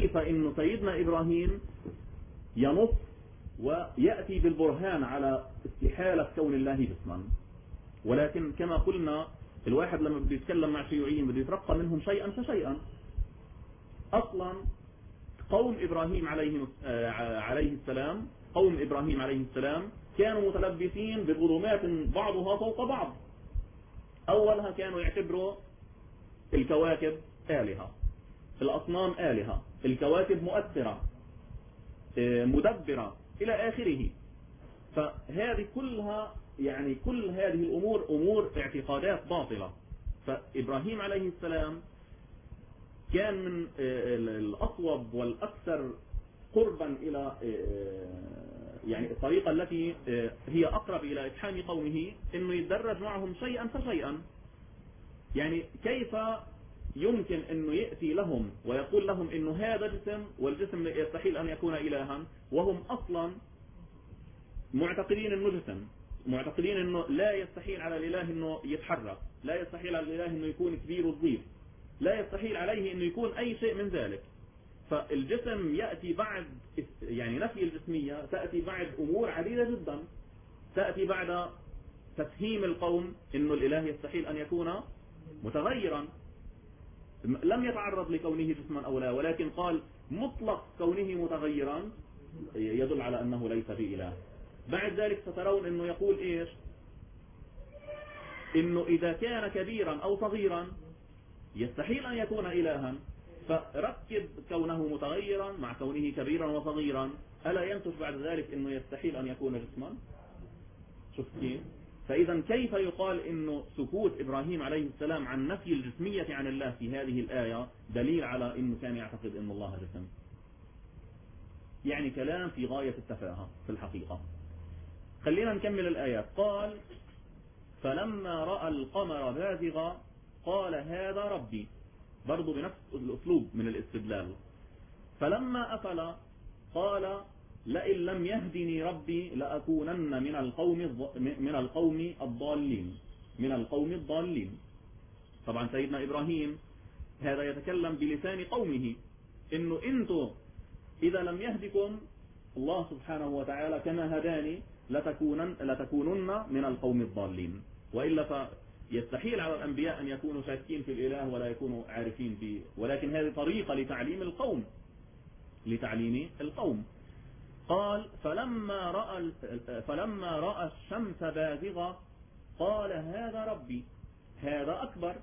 فإن سيدنا إبراهيم ينص ويأتي بالبرهان على استحالة كون الله جسما. ولكن كما قلنا الواحد لما بده يتكلم مع شيوعيين بده يترقى منهم شيئا فشيئا. أصلا قوم إبراهيم عليه السلام، قوم إبراهيم عليه السلام كانوا متلبسين بظلمات بعضها فوق بعض. أولها كانوا يعتبروا الكواكب آلهة، الأصنام آلهة، الكواكب مؤثرة مدبرة إلى آخره. فهذه كلها يعني كل هذه الأمور أمور اعتقادات باطلة. فإبراهيم عليه السلام كان من الأصوب والأكثر قربا إلى يعني الطريقة التي هي أقرب إلى إفحام قومه إنه يتدرج معهم شيئا فشيئا. يعني كيف يمكن أنه يأتي لهم ويقول لهم أنه هذا جسم والجسم يستحيل أن يكون إلها، وهم أصلا معتقدين أنه جسم، معتقدين أنه لا يستحيل على الإله أنه يتحرك، لا يستحيل على الإله أنه يكون كبير وضيف، لا يستحيل عليه أنه يكون أي شيء من ذلك. فالجسم يأتي بعد يعني نفي الجسمية، تأتي بعد أمور عديدة جدا، تأتي بعد تفهيم القوم أنه الإله يستحيل أن يكون متغيرا، لم يتعرض لكونه جسما أو لا، ولكن قال مطلق كونه متغيرا يدل على أنه ليس بإله. بعد ذلك سترون أنه يقول إيش؟ إنه إذا كان كبيرا أو صغيرا يستحيل أن يكون إلها، فركب كونه متغيرا مع كونه كبيرا وصغيرا، ألا ينتج بعد ذلك أنه يستحيل أن يكون جسما؟ شوف كيف؟ فإذا كيف يقال إنه سكوت إبراهيم عليه السلام عن نفي الجسمية عن الله في هذه الآية دليل على إنه كان يعتقد إن الله جسم؟ يعني كلام في غاية التفاهة في الحقيقة. خلينا نكمل الآيات. قال فلما رأى القمر بازغا قال هذا ربي، برضو بنفس الأسلوب من الاستدلال. فلما أفل قال لئن لم يهدني ربي لأكونن من القوم الضالين. طبعا سيدنا إبراهيم هذا يتكلم بلسان قومه، إنه أنتم إذا لم يهدكم الله سبحانه وتعالى كما هداني لتكونن من القوم الضالين. وإلا فيستحيل على الأنبياء أن يكونوا شاكين في الإله ولا يكونوا عارفين به، ولكن هذه طريقة لتعليم القوم. قال فلما رأى الشمس بازغة قال هذا ربي، هذا أكبر.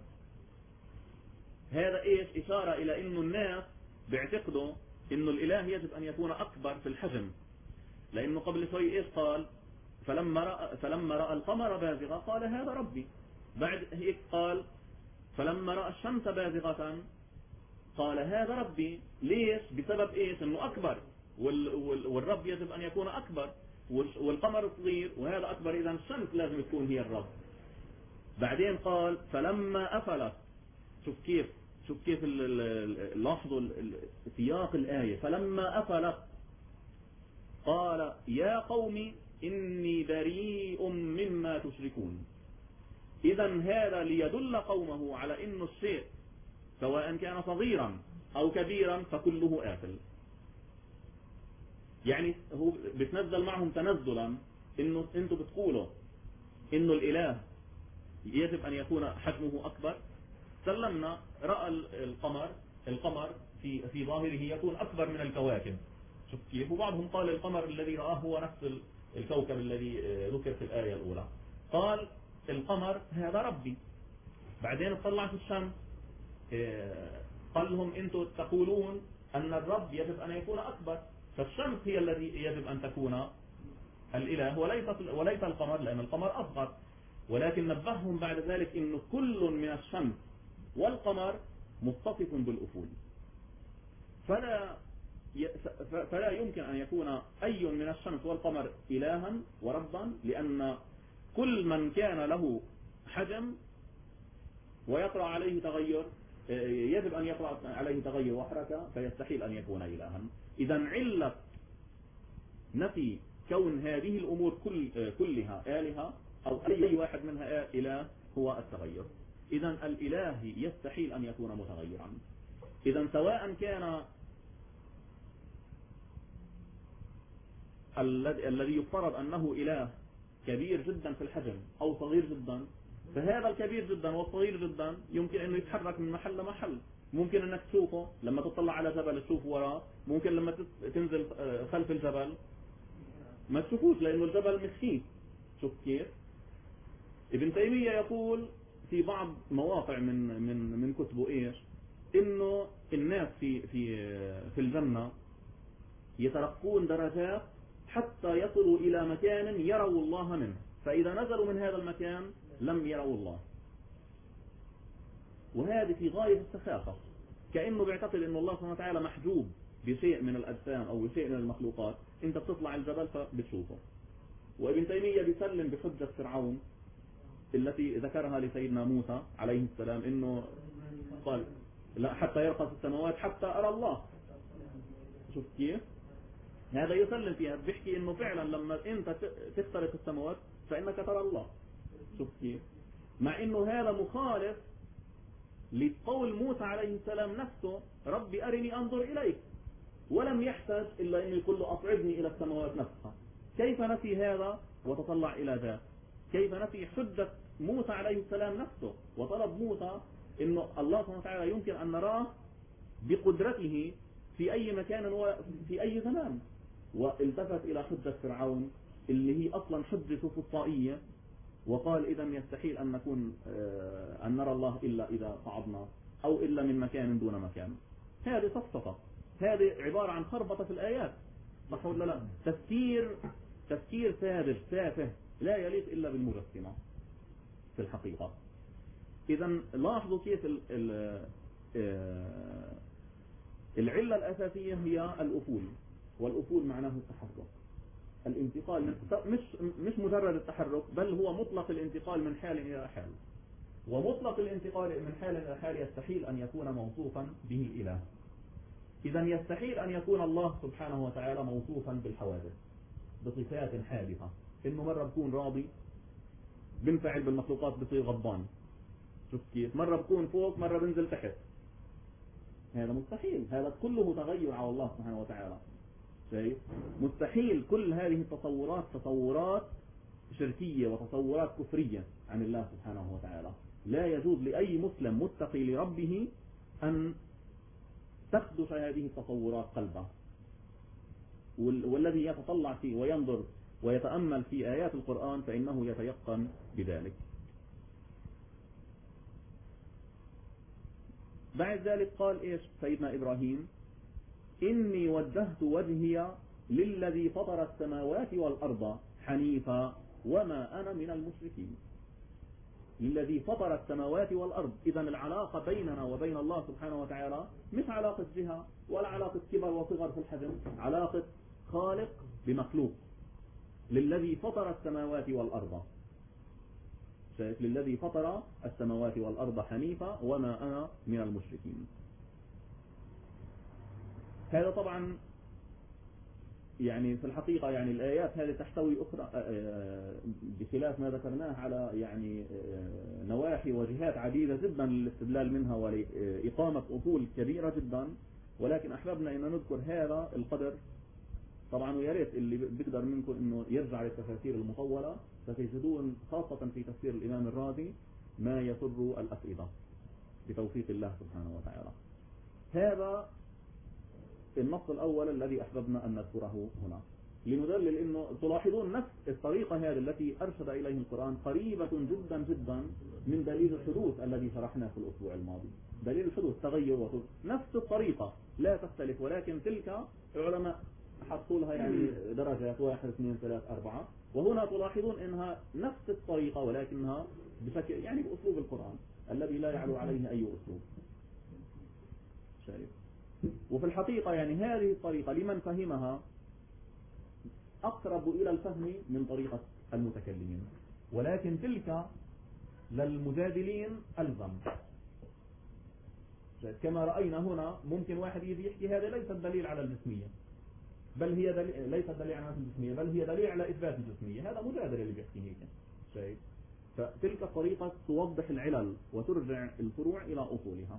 هذا إيش؟ إشارة إلى إنه الناس بيعتقدوا إنه الإله يجب أن يكون أكبر في الحجم، لأنه قبل شوي إيش قال؟ فلما رأى القمر بازغة قال هذا ربي. بعد هيك قال فلما رأى الشمس بازغة قال هذا ربي. ليش؟ بسبب إيش؟ إنه أكبر، والرب يجب أن يكون أكبر، والقمر صغير وهذا أكبر، إذا الشمس لازم تكون هي الرب. بعدين قال فلما أفلت. شوف كيف لاحظوا سياق الآية. فلما أفلت قال يا قوم إني بريء مما تشركون. إذا هذا ليدل قومه على إنه الشيء سواء كان صغيرا أو كبيرا فكله آكل. يعني هو بتنزل معهم تنزلا إنه أنتم بتقولوا إنه الإله يجب أن يكون حجمه أكبر. سلمنا رأى القمر في ظاهره يكون أكبر من الكواكب. شوف كيف؟ وبعضهم قال القمر الذي رآه هو نفس الكوكب الذي ذكر في الآية الأولى. قال القمر هذا ربي. بعدين طلع في الشمس قال لهم أنتم تقولون أن الرب يجب أن يكون أكبر، فالشمس هي الذي يجب أن تكون الإله وليس القمر، لأن القمر أصغر. ولكن نبههم بعد ذلك إنه كل من الشمس والقمر متصف بالأفول، فلا يمكن أن يكون أي من الشمس والقمر إلها وربا، لأن كل من كان له حجم ويطرأ عليه تغير يجب أن يطرأ عليه تغير وحركة، فيستحيل أن يكون إلها. إذا علة نفي كون هذه الأمور كلها آلهة أو أي واحد منها إله هو التغير. إذا الإله يستحيل أن يكون متغيرا. إذا سواء كان الذي يفترض أنه إله كبير جدا في الحجم أو صغير جدا، فهذا الكبير جدا والصغير جدا يمكن أنه يتحرك من محل لمحل. ممكن أنك تشوفه لما تطلع على جبل تشوف وراه، ممكن لما تنزل خلف الجبل ما تشوفوش لأنه الجبل مخيف. شوف كيف؟ ابن تيمية يقول في بعض مواقع من كتبه إيش؟ إنه الناس في الجنة يترقون درجات حتى يصلوا إلى مكان يروا الله منه، فإذا نزلوا من هذا المكان لم يروا الله. وهذه في غاية السخافة، كأنه بيعتقد أن الله سبحانه وتعالى محجوب بشيء من الأجسام أو بشيء من المخلوقات، أنت بتطلع الجبل فبتشوفه. وابن تيمية بيسلم بحجة فرعون التي ذكرها لسيدنا موسى عليه السلام، إنه قال لا حتى يرقى في السماوات حتى أرى الله. شوف كيف؟ هذا يسلم فيها، بيحكي إنه فعلا لما أنت تخترق السماوات فإنك ترى الله. شوف كيف؟ مع إنه هذا مخالف لقول موسى عليه السلام نفسه ربي أرني أنظر إليك، ولم يحتاج إلا أن يقول له أصعدني إلى السماوات نفسها. كيف نفي هذا وتطلع إلى ذاك؟ كيف نفي حجة موسى عليه السلام نفسه وطلب موسى إنه الله سبحانه وتعالى يمكن أن نراه بقدرته في أي مكان وفي أي زمان، والتفت إلى حجة فرعون اللي هي أصلا حجة فصائية، وقال إذا يستحيل أن نرى الله إلا إذا صعدنا أو إلا من مكان دون مكان. هذه صفصفة، هذه عبارة عن خربطة في الآيات، صح ولا لا؟ تفكير فارغ تافه لا يليق إلا بالمجسمة في الحقيقة. إذا لاحظوا كيف العلة الأساسية هي الأفول، والأفول معناه التحرك، الانتقال مش مجرد التحرك، بل هو مطلق الانتقال من حال إلى حال. ومطلق الانتقال من حال إلى حال يستحيل أن يكون موصوفا به الإله. إذا يستحيل أن يكون الله سبحانه وتعالى موصوفا بالحوادث بصفات حادثة، إنه مرة بكون راضي بنفعل بالمخلوقات بصير غضبان. شوف كيف؟ مرة بكون فوق مرة بنزل تحت. هذا مستحيل، هذا كله تغير على الله سبحانه وتعالى. شايف؟ مستحيل. كل هذه التصورات تصورات شركية وتصورات كفرية عن الله سبحانه وتعالى. لا يجوز لأي مسلم متقي لربه أن تخدش هذه التصورات قلبه. والذي يتطلع فيه وينظر ويتأمل في آيات القرآن فإنه يتيقن بذلك. بعد ذلك قال إيش سيدنا إبراهيم؟ إني وجهت وجهي للذي فطر السماوات والأرض حنيفا وما أنا من المشركين. للذي فطر السماوات والأرض. إذا العلاقة بيننا وبين الله سبحانه وتعالى مش علاقة جهة ولا علاقة كبر وصغر في الحجم، علاقة خالق بمخلوق. للذي فطر السماوات والأرض، شايف؟ للذي فطر السماوات والأرض حنيفا وما أنا من المشركين. هذا طبعا يعني في الحقيقة يعني الآيات هذه تحتوي أخرى بخلاف ما ذكرناه على يعني نواحي وجهات عديدة جدا للاستدلال منها ولإقامة أصول كبيرة جدا، ولكن أحببنا أن نذكر هذا القدر. طبعا ويا ريت اللي بيقدر منكم انه يرجع للتفاسير المطولة، فتجدون خاصة في تفسير الإمام الرازي ما يسر الأفئدة بتوفيق الله سبحانه وتعالى. هذا النص الأول الذي أحببنا أن نذكره هنا لندلل انه تلاحظون نفس الطريقة هذه التي أرشد إليه القرآن قريبة جدا جدا من دليل الحدوث الذي شرحناه في الأسبوع الماضي. دليل الحدوث تغير وحدوث نفس الطريقة لا تختلف، ولكن تلك علماء حطوا لها يعني درجات 1 2 3 4، وهنا تلاحظون انها نفس الطريقة ولكنها بشكل يعني بأسلوب القرآن الذي لا يعلو عليه أي أسلوب. شايف؟ وفي الحقيقة يعني هذه الطريقة لمن فهمها أقرب إلى الفهم من طريقة المتكلمين، ولكن تلك للمجادلين ألزم. كما رأينا هنا ممكن واحد يجي يحكي هذا ليس الدليل على الجسمية، بل هي ليس دليل على الجسمية، بل هي دليل على إثبات الجسمية. هذا مجادل اللي بيحكي هيك. شايف؟ فتلك الطريقة توضح العلل وترجع الفروع إلى أصولها،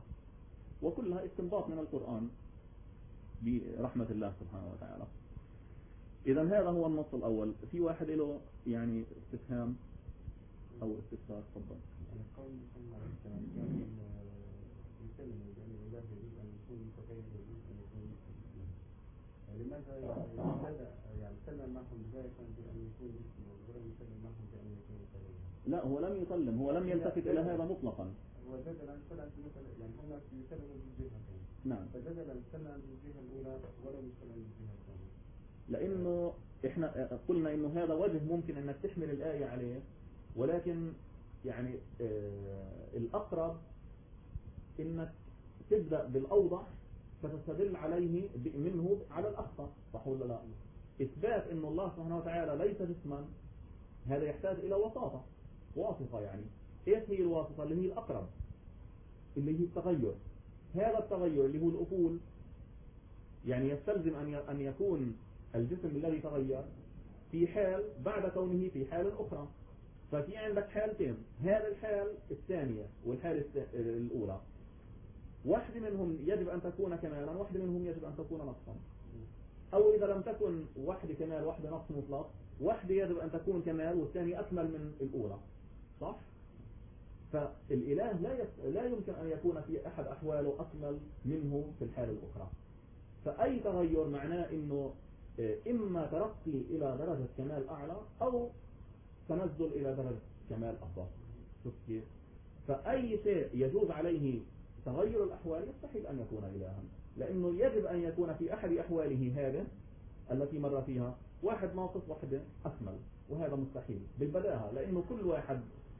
وكلها استنباط من القرآن برحمة الله سبحانه وتعالى. إذا هذا هو النص الأول. في واحد له يعني استفهام أو استفسار؟ تفضل. قول صلى الله عليه وسلم يعني يسلم يعني الإله يريد أن يكون متغير يريد أن يكون مسلم. لماذا يعني سلم معهم بداية بأن يكون مسلم ولم يسلم معهم بأن يكون متغير؟ لا، هو لم يسلم، هو لم يلتفت إلى هذا مطلقا. وجدلا سلم مثلا يعني هم يسلموا بالجهتين. نعم. فجدلا سلم بالجهة الأولى ولم يسلم بالجهة الثانية. لأنه إحنا قلنا إنه هذا وجه ممكن أنك تحمل الآية عليه، ولكن يعني الأقرب إنك تبدأ بالأوضح فتستدل عليه منه على الأخطر، صح ولا لا؟ إثبات إنه الله سبحانه وتعالى ليس جسما هذا يحتاج إلى واسطة يعني. إيش هي الواسطة؟ اللي هي الأقرب، اللي هي التغير. هذا التغير اللي هو الأفول يعني يستلزم أن يكون الجسم الذي تغير في حال بعد كونه في حال أخرى. ففي عندك حالتين، هذه الحال الثانية والحالة الأولى، واحدة منهم يجب أن تكون كمالا، واحدة منهم يجب أن تكون نقصا. أو إذا لم تكن واحدة كمال واحدة نقص مطلق، واحدة يجب أن تكون كمال والثانية أكمل من الأولى، صح؟ فالإله لا يمكن أن يكون في أحد أحواله أكمل منه في الحالة الأخرى. فأي تغير معناه إنه إما ترقي إلى درجة كمال أعلى أو تنزل إلى درجة كمال أفضل. شوف كيف؟ فأي شيء يجوز عليه تغير الأحوال يستحيل أن يكون إلها، لأنه يجب أن يكون في أحد أحواله هذه التي مر فيها واحد ناقص واحدة أكمل، وهذا مستحيل بالبداهة، لأنه كل واحد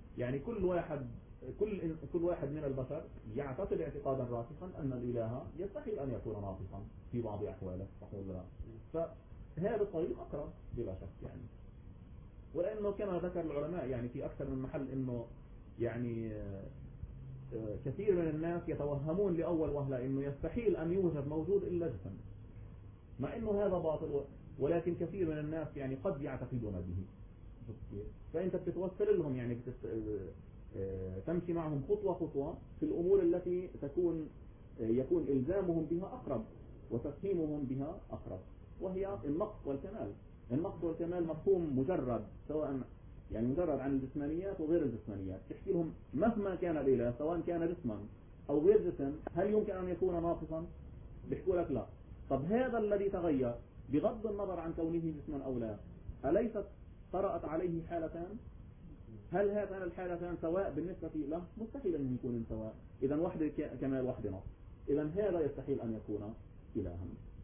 من البشر يعتقد اعتقادا راسخا أن الإله يستحيل أن يكون ناقصا في بعض أحواله، صح ولا لا؟ فهذا الطريق أقرب بلا شك يعني. ولأنه كما ذكر العلماء يعني في أكثر من محل إنه يعني كثير من الناس يتوهمون لأول وهلة إنه يستحيل أن يوجد موجود إلا جسم، مع إنه هذا باطل، ولكن كثير من الناس يعني قد يعتقدون به. فأنت بتتوسل لهم يعني تمشي معهم خطوة خطوة في الأمور التي يكون إلزامهم بها أقرب وتفهيمهم بها أقرب، وهي النقص والكمال. النقص والكمال مفهوم مجرد، سواء يعني مجرد عن الجسمانيات وغير الجسمانيات. تحكي لهم مهما كان الإله سواء كان جسما أو غير جسم هل يمكن أن يكون ناقصا؟ بيحكوا لك لا. طب هذا الذي تغير بغض النظر عن كونه جسما أو لا، أليست طرأت عليه حالتان؟ هل هاتان الحالتان سواء بالنسبة له؟ مستحيل أن يكون سواء. إذا واحدة كمال واحدة نقص، إذا هذا يستحيل أن يكون إلها.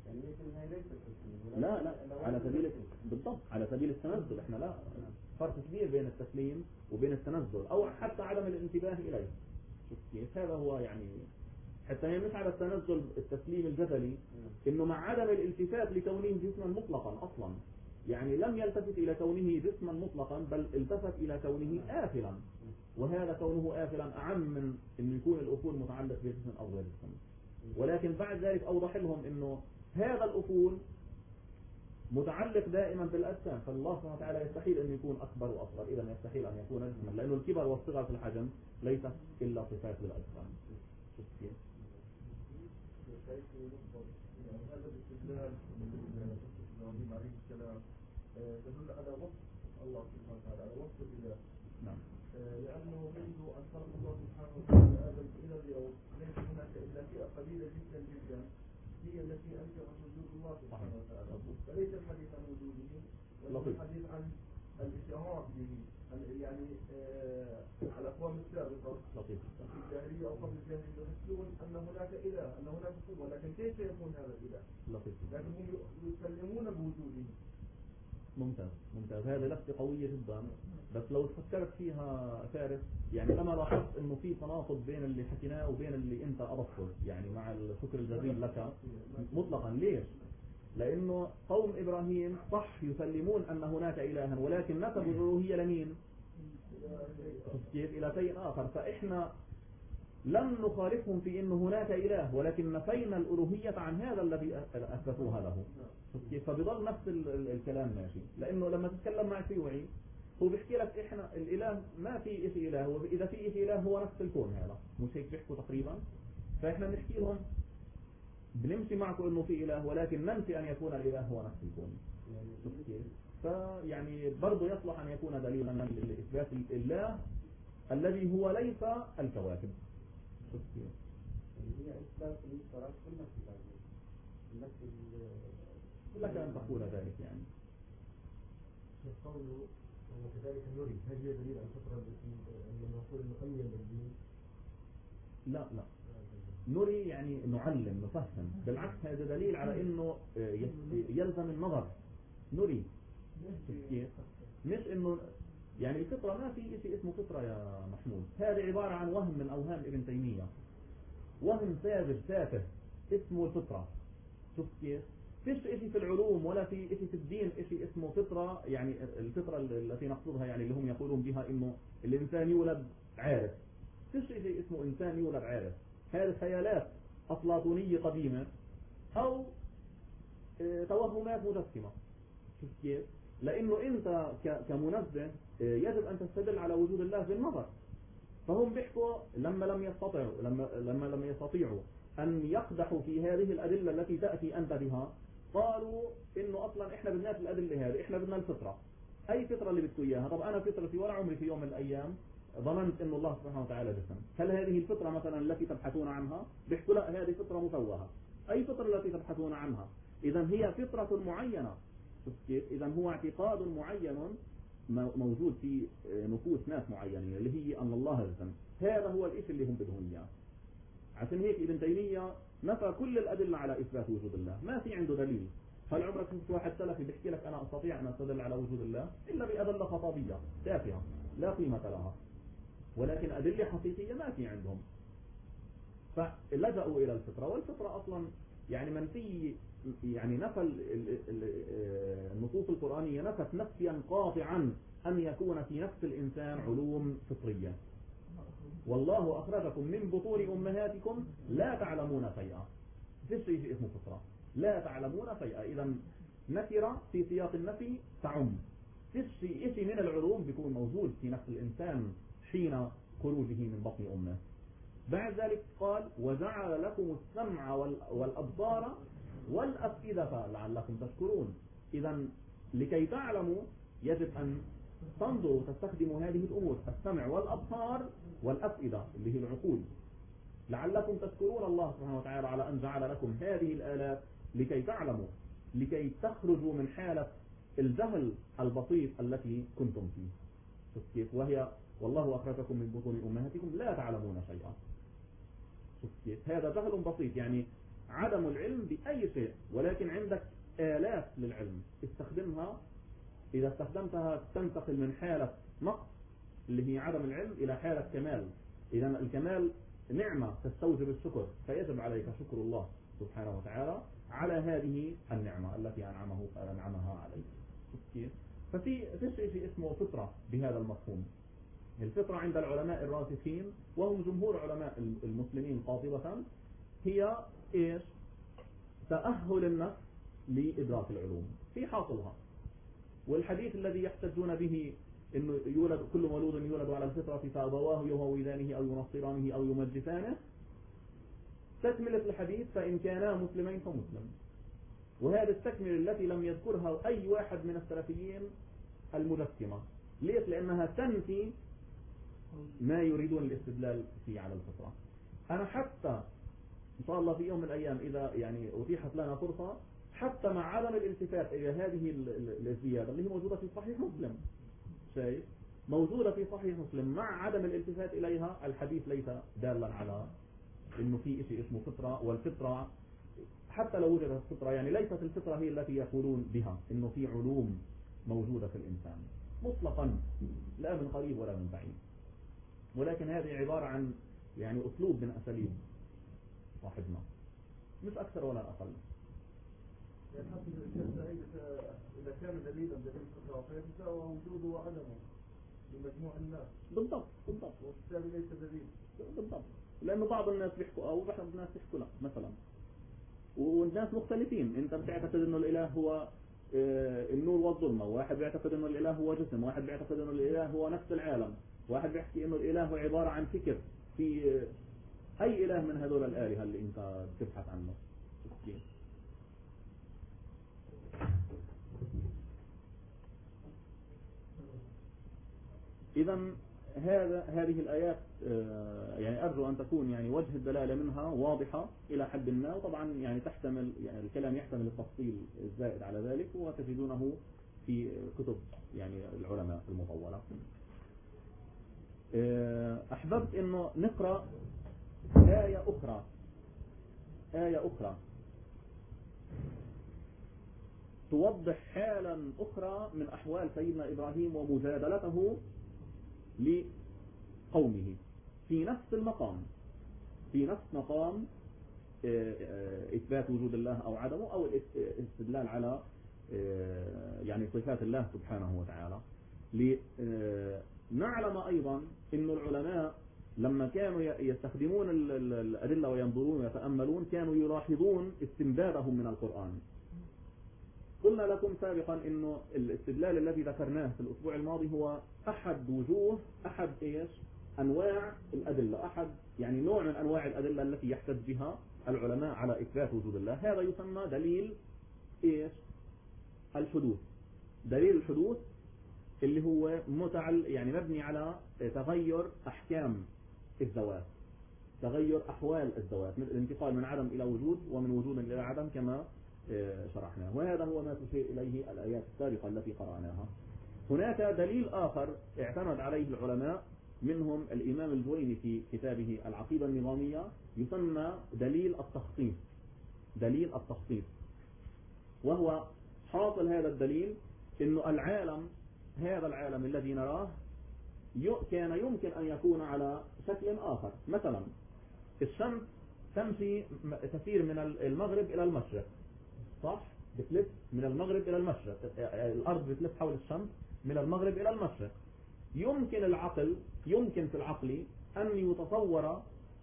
لا على سبيل بالضبط على سبيل التنزل. احنا لا فرق كبير بين التسليم وبين التنزل او حتى عدم الانتباه اليه. شوف كيف؟ هذا هو يعني حتى مش على التنزل التسليم الجدلي، انه مع عدم الالتفات لكونه جسما مطلقا اصلا، يعني لم يلتفت الى كونه جسما مطلقا بل التفت الى كونه آفلا، وهذا كونه آفلا اعم من انه يكون الافول متعلق بجسم او غير جسم. ولكن بعد ذلك اوضح لهم انه هذا الأفول متعلق دائما بالأجسام، فالله سبحانه وتعالى يستحيل أن يكون أكبر وأصغر، إذا يستحيل أن يكون جسما، لأنه الكبر والصغر في الحجم ليست إلا صفات للأجسام. شوف كيف؟ هذا الاستدلال إبراهيم عليه السلام يدل على وصف الله سبحانه وتعالى، على وصف الإله. نعم. لأنه منذ أن خلق الله سبحانه وتعالى آدم إلى اليوم ليس هناك إلا فئة قليلة جدا جدا هي التي أنكرت وجود الله سبحانه وتعالى، فليس الحديث عن وجوده ولكن الحديث عن الإشعار به، يعني الأقوام السابقة في الجاهلية أو قبل الجاهلية يحسون أن هناك إله، أن هناك قوة، لكن كيف يكون هذا الإله؟ لكن هم يسلمون بوجوده. ممتاز. هذه لفتة قوية جدا، بس لو فكرت فيها فارس يعني أنا لاحظت إنه في تناقض بين اللي حكيناه وبين اللي أنت أضفته، يعني مع الشكر الجزيل لك مطلقا. ليش؟ لأنه قوم إبراهيم صح يسلمون أن هناك إلها، ولكن نسبوا الألوهية لمين؟ كيف؟ إلى شيء آخر. فإحنا لم نخالفهم في أن هناك إله، ولكن نفينا الألوهية عن هذا الذي أثبتوها له. فبضل نفس الكلام ماشي، لأنه لما تتكلم مع شيوعي هو بيحكي لك إحنا الإله ما في إشي إله، وإذا في إشي إله هو نفس الكون، هذا مش هيك بيحكوا تقريبا. فإحنا بنحكي لهم بنمشي معكم إنه في إله، ولكن ننفي أن يكون الإله هو نفس الكون. شوف كيف؟ فيعني برضه يصلح أن يكون دليلا لإثبات الله الذي هو ليس الكواكب. شوف كيف؟ هي إثبات الاشتراك في النفي بعدين. النفي لك أن تقول ذلك يعني. قوله وكذلك نري، هل هي دليل على الفطرة لما نقول نؤمن بالدين؟ لا نري يعني نعلم نفهم، بالعكس هذا دليل على انه يلزم النظر. نري كيف؟ مش انه يعني الفطرة ما في شيء اسمه فطرة يا محمود، هذه عبارة عن وهم من اوهام ابن تيمية، وهم ساذج تافه اسمه الفطرة. شوف كيف؟ فيش شيء في العلوم ولا في شيء في الدين شيء اسمه فطرة، يعني الفطرة التي نقصدها يعني اللي هم يقولون بها انه الانسان يولد عارف. فيش شيء اسمه انسان يولد عارف، هذه خيالات أفلاطونية قديمة أو توهمات مجسمة. شوف كيف؟ لأنه أنت كمنزه يجب أن تستدل على وجود الله بالنظر، فهم بيحكوا لما لم يستطيعوا أن يقدحوا في هذه الأدلة التي تأتي أنت بها، قالوا إنه أصلا إحنا بدناش الأدلة هذه، إحنا بدنا الفطرة. أي فطرة اللي بدكوا إياها؟ طب أنا فطرتي ولا عمري في يوم من الأيام ظننت إنه الله سبحانه وتعالى جسم. هل هذه الفطرة مثلا التي تبحثون عنها؟ بيحكوا لا هذه فطرة مفوهة. أي فطرة التي تبحثون عنها؟ إذا هي فطرة معينة. كيف؟ إذا هو اعتقاد معين موجود في نفوس ناس معينين اللي هي أن الله جسم. هذا هو الإشي اللي هم بدهم إياه. عشان هيك ابن تيمية نفى كل الأدلة على إثبات وجود الله، ما في عنده دليل. هل عمرك شفت واحد سلفي بيحكي لك أنا أستطيع أن أستدل على وجود الله إلا بأدلة خطابية تافهة لا قيمة لها، ولكن أدلة حقيقية ما في عندهم، فلجأوا إلى الفطرة. والفطرة أصلا يعني منفي، يعني نفى النصوص القرآنية نفت نفيا قاطعا أن يكون في نفس الإنسان علوم فطرية. والله أخرجكم من بطون أمهاتكم لا تعلمون شيئا. في شيء اسمه فطرة لا تعلمون شيئا، إذا نكرة في سياق النفي تعم. في شيء من العلوم بيكون موجود في نفس الإنسان حين خروجه من بطن أمه. بعد ذلك قال وجعل لكم السمع والأبصار والأفئدة لعلكم تشكرون. إذا لكي تعلموا يجب أن تنظروا تستخدموا هذه الأمور، السمع والأبصار والأفئدة اللي هي العقول، لعلكم تشكرون الله سبحانه وتعالى على أن جعل لكم هذه الآلات لكي تعلموا، لكي تخرجوا من حالة الجهل البسيط التي كنتم فيه. شوف كيف؟ وهي والله أخرجكم من بطون أمهاتكم لا تعلمون شيئا. شوف كيف؟ هذا جهل بسيط، يعني عدم العلم بأي شيء، ولكن عندك آلات للعلم استخدمها، إذا استخدمتها تنتقل من حالة نقص اللي هي عدم العلم إلى حالة كمال. إذا الكمال نعمة تستوجب الشكر، فيجب عليك شكر الله سبحانه وتعالى على هذه النعمة التي أنعمها عليك. شوف كيف؟ ففي شيء اسمه فطرة بهذا المفهوم. الفطرة عند العلماء الراسخين وهم جمهور علماء المسلمين قاطبة هي إيش؟ تأهل النفس لإدراك العلوم في حاصلها. والحديث الذي يحتجون به إنه يولد كل مولود يولد على الفطرة فأبواه يهودانه أو ينصرانه أو يمجسانه، تكملة الحديث فإن كانا مسلمين فمسلم. وهذه التكملة التي لم يذكرها أي واحد من السلفيين المجسمة. ليش؟ لأنها تنفي ما يريدون الاستدلال فيه على الفطرة. أنا حتى إن شاء الله في يوم من الأيام إذا يعني أتيحت لنا فرصة، حتى مع عدم الالتفات إلى هذه الزيادة اللي هي موجودة في صحيح مسلم، شيء موجودة في صحيح مسلم، مع عدم الالتفات إليها الحديث ليس دالا على إنه في شيء اسمه فطرة. والفطرة حتى لو وجدت الفطرة يعني ليست الفطرة هي التي يقولون بها إنه في علوم موجودة في الإنسان مطلقا، لا من قريب ولا من بعيد، ولكن هذه عبارة عن يعني أسلوب من أساليب صاحبنا، مش أكثر ولا أقل. يعني حتى إذا كان دليلا دليل فطرة فيتساوى وجوده وعدمه لمجموع الناس. بالضبط وبالتالي ليس دليل. بالضبط، لأنه بعض الناس بيحكوا أو بعض الناس بيحكوا لا مثلا، والناس مختلفين. أنت بتعتقد إنه الإله هو النور والظلمة، واحد بيعتقد إنه الإله هو جسم، واحد بيعتقد إنه الإله هو نفس العالم، واحد بيحكي إنه الإله هو عبارة عن فكر. في أي إله من هذول الآلهة اللي أنت بتبحث عنه؟ إذا هذه الآيات يعني أرجو أن تكون يعني وجه الدلالة منها واضحة إلى حد ما، وطبعا يعني تحتمل يعني الكلام يحتمل التفصيل الزائد على ذلك، وتجدونه في كتب يعني العلماء المطولة. أحببت أنه نقرأ آية أخرى توضح حالا أخرى من أحوال سيدنا إبراهيم ومجادلته لقومه في نفس المقام، في نفس مقام إثبات وجود الله أو عدمه، أو الاستدلال على يعني صفات الله سبحانه وتعالى. لنعلم أيضا أن العلماء لما كانوا يستخدمون الأدلة وينظرون ويتأملون كانوا يلاحظون استنباطهم من القرآن. قلنا لكم سابقا أنه الاستدلال الذي ذكرناه في الأسبوع الماضي هو أحد أنواع الأدلة، أحد يعني نوع من أنواع الأدلة التي يحتج بها العلماء على إثبات وجود الله. هذا يسمى دليل الحدوث. دليل الحدوث اللي هو يعني مبني على تغير أحكام الذوات، تغير أحوال الذوات، الانتقال من عدم إلى وجود ومن وجود إلى عدم كما شرحناه، وهذا هو ما تشير إليه الآيات السابقة التي قرأناها. هناك دليل آخر اعتمد عليه العلماء، منهم الإمام الجويني في كتابه العقيدة النظامية، يسمى دليل التخصيص. دليل التخصيص، وهو حاصل هذا الدليل إنه هذا العالم الذي نراه كان يمكن أن يكون على شكل آخر. مثلا الشمس تسير من المغرب إلى المشرق، صح؟ بتلف من المغرب إلى المشرق، الأرض بتلف حول الشمس من المغرب إلى المشرق. يمكن في العقل أن يتصور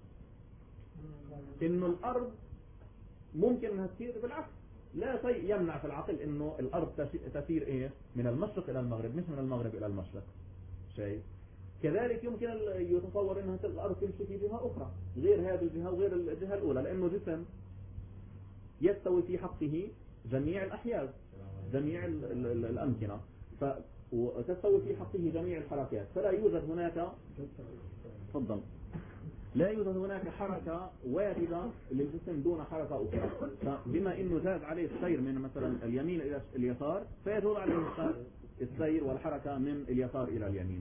إنه الأرض ممكن أنها تسير بالعكس. لا شيء يمنع في العقل إنه الأرض تسير من المشرق إلى المغرب، مش من المغرب إلى المشرق. شيء كذلك يمكن يتصور أنها الأرض تمشي في جهة أخرى غير هذه الجهة وغير الجهة الأولى، لأنه جسم يستوي في حقه جميع الأحياز، جميع الأمكنة، وتستوي في حقه جميع الحركات، فلا يوجد هناك حركة واردة للجسم دون حركة أخرى. فبما إنه زاد عليه السير من مثلا اليمين إلى اليسار، فيجوز عليه السير والحركة من اليسار إلى اليمين.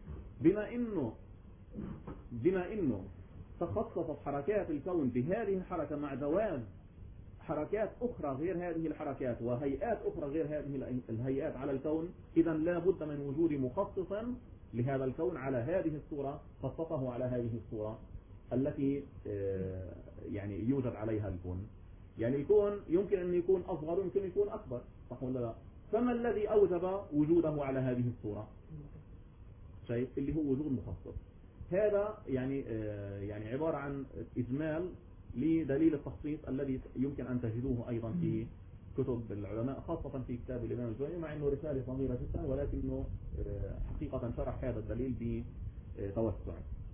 بما إنه تخصصت حركات الكون بهذه الحركة مع جواز حركات أخرى غير هذه الحركات وهيئات أخرى غير هذه الهيئات على الكون، إذا لا بد من وجود مخصص لهذا الكون على هذه الصورة، خصصه على هذه الصورة التي يعني يوجد عليها الكون. يعني الكون يمكن أن يكون أصغر، يمكن يكون أكبر، صح ولا لا؟ فما الذي أوجب وجوده على هذه الصورة؟ شيء اللي هو وجود مخصص. هذا يعني عبارة عن إجمال لدليل التخصيص الذي يمكن أن تجدوه أيضا في كتب العلماء، خاصة في كتاب الإمام الجويني، مع أنه رسالة صغيرة جدا، ولكنه حقيقة شرح هذا الدليل بتوسع.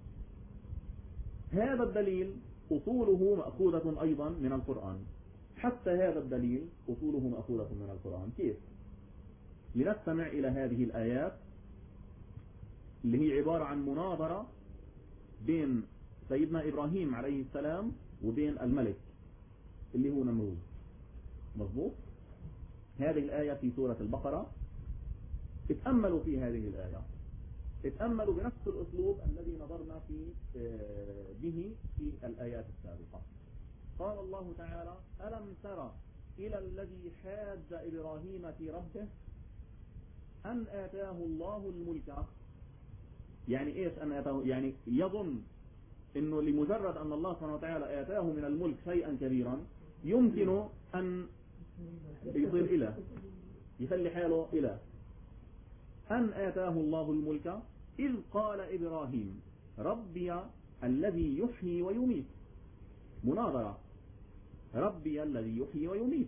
هذا الدليل أصوله مأخوذة أيضا من القرآن. حتى هذا الدليل أصوله مأخوذة من القرآن. كيف؟ لنستمع إلى هذه الآيات اللي هي عبارة عن مناظرة بين سيدنا إبراهيم عليه السلام وبين الملك اللي هو نمرود. مظبوط؟ هذه الآية في سورة البقرة. اتأملوا في هذه الآية، اتأملوا بنفس الأسلوب الذي نظرنا به في الآيات السابقة. قال الله تعالى: ألم تر إلى الذي حاج إبراهيم في ربه أن آتاه الله الملك. يعني إيش أن آتاه؟ يعني يظن إنه لمجرد أن الله سبحانه وتعالى آتاه من الملك شيئا كبيرا يمكن أن يصير إله، يخلي حاله إله. أن آتاه الله الملك إذ قال إبراهيم ربي الذي يحيي ويميت. مناظرة، ربي الذي يحيي ويميت.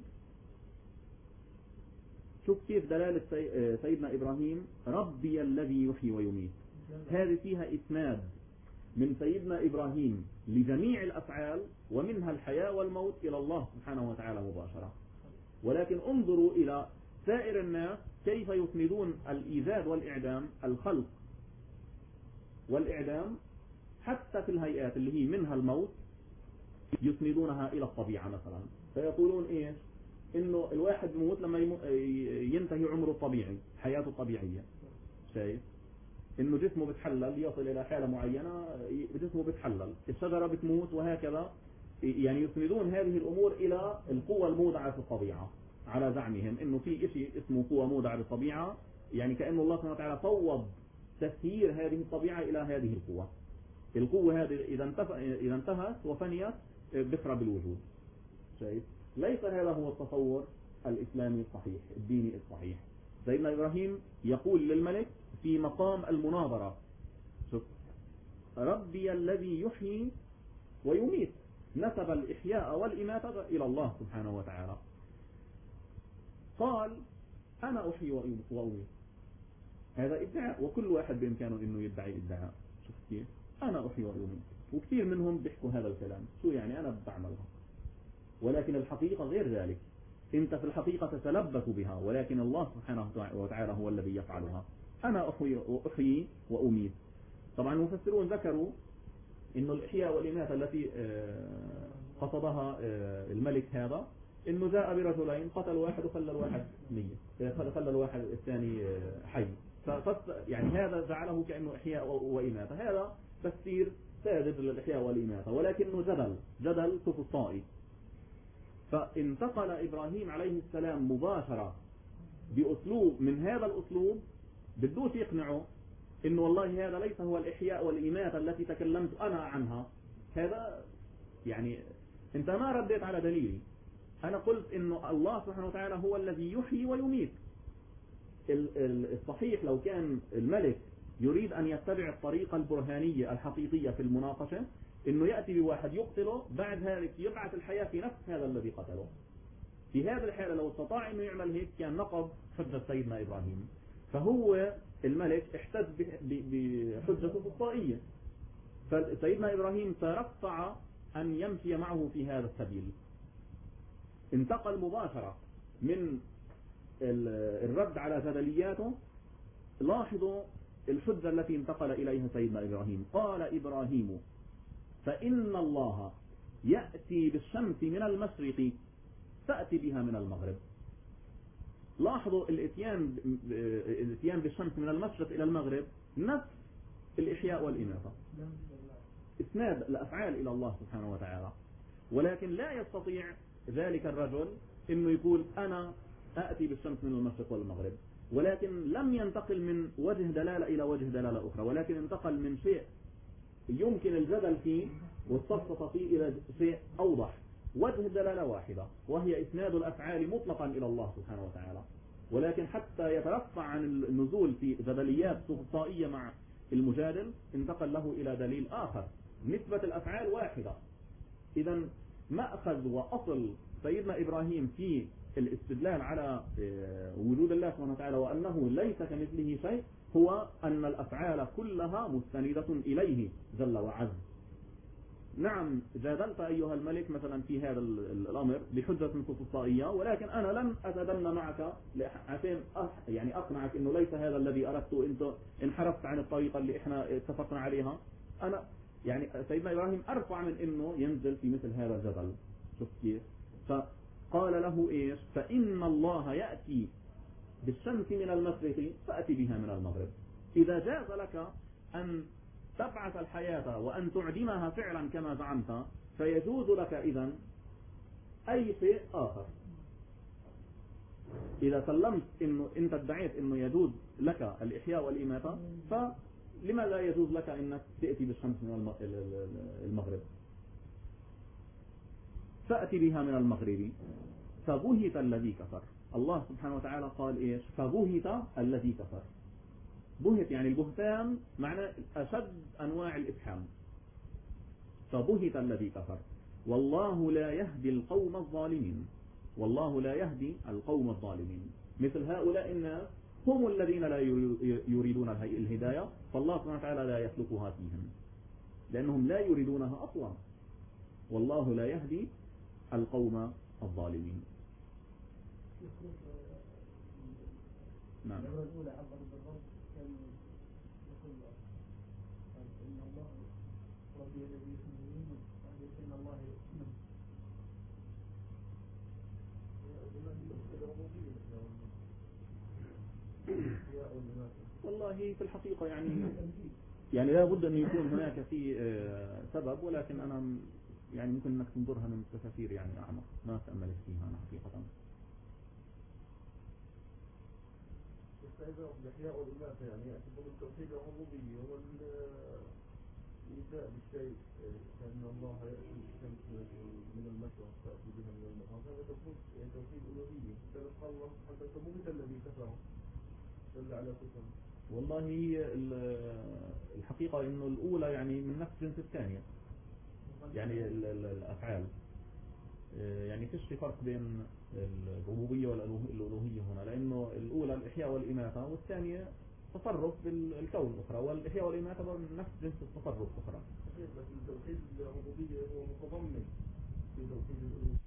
شوف كيف دلالة سيدنا إبراهيم ربي الذي يحيي ويميت. هذه فيها إسناد من سيدنا إبراهيم لجميع الأفعال ومنها الحياة والموت إلى الله سبحانه وتعالى مباشرة. ولكن انظروا إلى سائر الناس كيف يسندون الإيجاد والإعدام، الخلق والإعدام حتى في الهيئات اللي هي منها الموت يسندونها إلى الطبيعة مثلا، فيقولون إيش؟ إنه الواحد يموت لما ينتهي عمره الطبيعي، حياته الطبيعية. شايف؟ إنه جسمه بتحلل، يصل إلى حالة معينة جسمه بتحلل، الشجرة بتموت وهكذا. يعني يسندون هذه الأمور إلى القوة المودعة في الطبيعة على زعمهم إنه في شيء اسمه قوة مودعة بالطبيعة، يعني كأنه الله سبحانه وتعالى فوض تسيير هذه الطبيعة إلى هذه القوة. القوة هذه إذا انتهت وفنيت بخرب الوجود. شايف؟ ليس هذا هو التصور الإسلامي الصحيح الديني الصحيح. سيدنا إبراهيم يقول للملك في مقام المناظرة: شوف، ربي الذي يحيي ويميت، نسب الإحياء والإماتة إلى الله سبحانه وتعالى. قال: أنا أحيي وأميت. هذا ادعاء، وكل واحد بإمكانه أنه يدعي ادعاء. شوف كيف؟ أنا أحيي وأميت. وكثير منهم بيحكوا هذا الكلام، شو يعني أنا بعملها، ولكن الحقيقة غير ذلك. انت في الحقيقة تتلبس بها، ولكن الله سبحانه وتعالى هو الذي يفعلها. أنا أحيي وأميت. طبعا المفسرون ذكروا إنه الإحياء والإماتة التي قصدها الملك هذا إنه جاء برجلين، قتل واحد وخلى الواحد ميت، خلى الواحد الثاني حي، يعني هذا جعله كأنه إحياء وإماتة. هذا تفسير ساذج للإحياء والإماتة، ولكنه جدل سفسطائي. فانتقل إبراهيم عليه السلام مباشرة بأسلوب من هذا الأسلوب، بدوش يقنعه إنه والله هذا ليس هو الإحياء والإماتة التي تكلمت أنا عنها. هذا يعني أنت ما رديت على دليلي. أنا قلت إنه الله سبحانه وتعالى هو الذي يحيي ويميت. الصحيح لو كان الملك يريد أن يتبع الطريقة البرهانية الحقيقية في المناقشة، إنه يأتي بواحد يقتله، بعد ذلك يبعث الحياة في نفس هذا الذي قتله. في هذه الحالة لو استطاع إنه يعمل هيك كان نقض حجة سيدنا إبراهيم. فهو الملك احتج بحجة سفسطائية، فسيدنا إبراهيم ترفع أن يمشي معه في هذا السبيل. انتقل مباشرة من الرد على جدلياته. لاحظوا الحجة التي انتقل إليها سيدنا إبراهيم. قال إبراهيم: فإن الله يأتي بالشمس من المشرق فأتي بها من المغرب. لاحظوا الاتيان بالشمس من المشرق إلى المغرب نفس الإحياء والإماتة، إسناد الأفعال إلى الله سبحانه وتعالى. ولكن لا يستطيع ذلك الرجل إنه يقول أنا أأتي بالشمس من المشرق والمغرب، ولكن لم ينتقل من وجه دلالة إلى وجه دلالة أخرى، ولكن انتقل من شيء يمكن الجدل فيه والتفصيل فيه إلى شيء أوضح، وجه دلالة واحدة، وهي إسناد الأفعال مطلقا إلى الله سبحانه وتعالى. ولكن حتى يترفع عن النزول في جدليات سفسطائية مع المجادل، انتقل له إلى دليل آخر، نسبة الأفعال واحدة. إذا مأخذ وأصل سيدنا إبراهيم في الاستدلال على وجود الله سبحانه وتعالى وأنه ليس كمثله شيء هو أن الأفعال كلها مستندة إليه جل وعز. نعم جادلت أيها الملك مثلا في هذا الأمر بحجة سفسطائية، ولكن أنا لن أتدنى معك عشان يعني أقنعك إنه ليس هذا الذي أردته، أنت انحرفت عن الطريقة اللي إحنا اتفقنا عليها. أنا يعني سيدنا إبراهيم أرفع من إنه ينزل في مثل هذا الجدل. شوف كيف؟ فقال له إيش؟ فإن الله يأتي بالشمس من المشرق فأتي بها من المغرب. إذا جاز لك أن تبعث الحياة وأن تعدمها فعلا كما زعمت، فيجوز لك إذن أي شيء آخر. إذا سلمت إنه أنت ادعيت إنه يجوز لك الإحياء والإماتة، فلما لا يجوز لك إنك تأتي بالشمس من المغرب؟ فأتي بها من المغرب فبهت الذي كفر. الله سبحانه وتعالى قال إيش؟ فبهت الذي كفر. بهت يعني البهتان معنى أشد أنواع الإفحام. فبهت الذي كفر والله لا يهدي القوم الظالمين. والله لا يهدي القوم الظالمين. مثل هؤلاء الناس هم الذين لا يريدون الهداية، فالله سبحانه وتعالى لا يسلكها فيهم لأنهم لا يريدونها أصلا. والله لا يهدي القوم الظالمين. نعم. الأفرادية الذي يسمون أن الله يسمى والله في الحقيقة يعني لا بد أن يكون هناك في سبب، ولكن أنا يعني ممكن أنك تنظرها من تفاسير يعني أعمق، ما تأملت فيها أنا حقيقة. فإذا الإحياء والإماتة يعني يعتبر التوحيد الربوبية والإيتاء بالشيء، كأن الله يأتي بالشمس من المشرق تأتي بها من المغرب، هذا توحيد ألوهية. كما قال الله سبحانه وتعالى ممت الذي كفر دل على كفر. والله الحقيقة إنه الأولى يعني من نفس جنس الثانية، يعني الأفعال يعني فيش فرق بين الربوبية والألوهية هنا، لأنه الأولى الإحياء والإماتة والثانية تصرف بالكون الأخرى، والإحياء والإماتة من نفس جنس التصرف الأخرى. بس توحيد الربوبية هو متضمن في توحيد الألوهية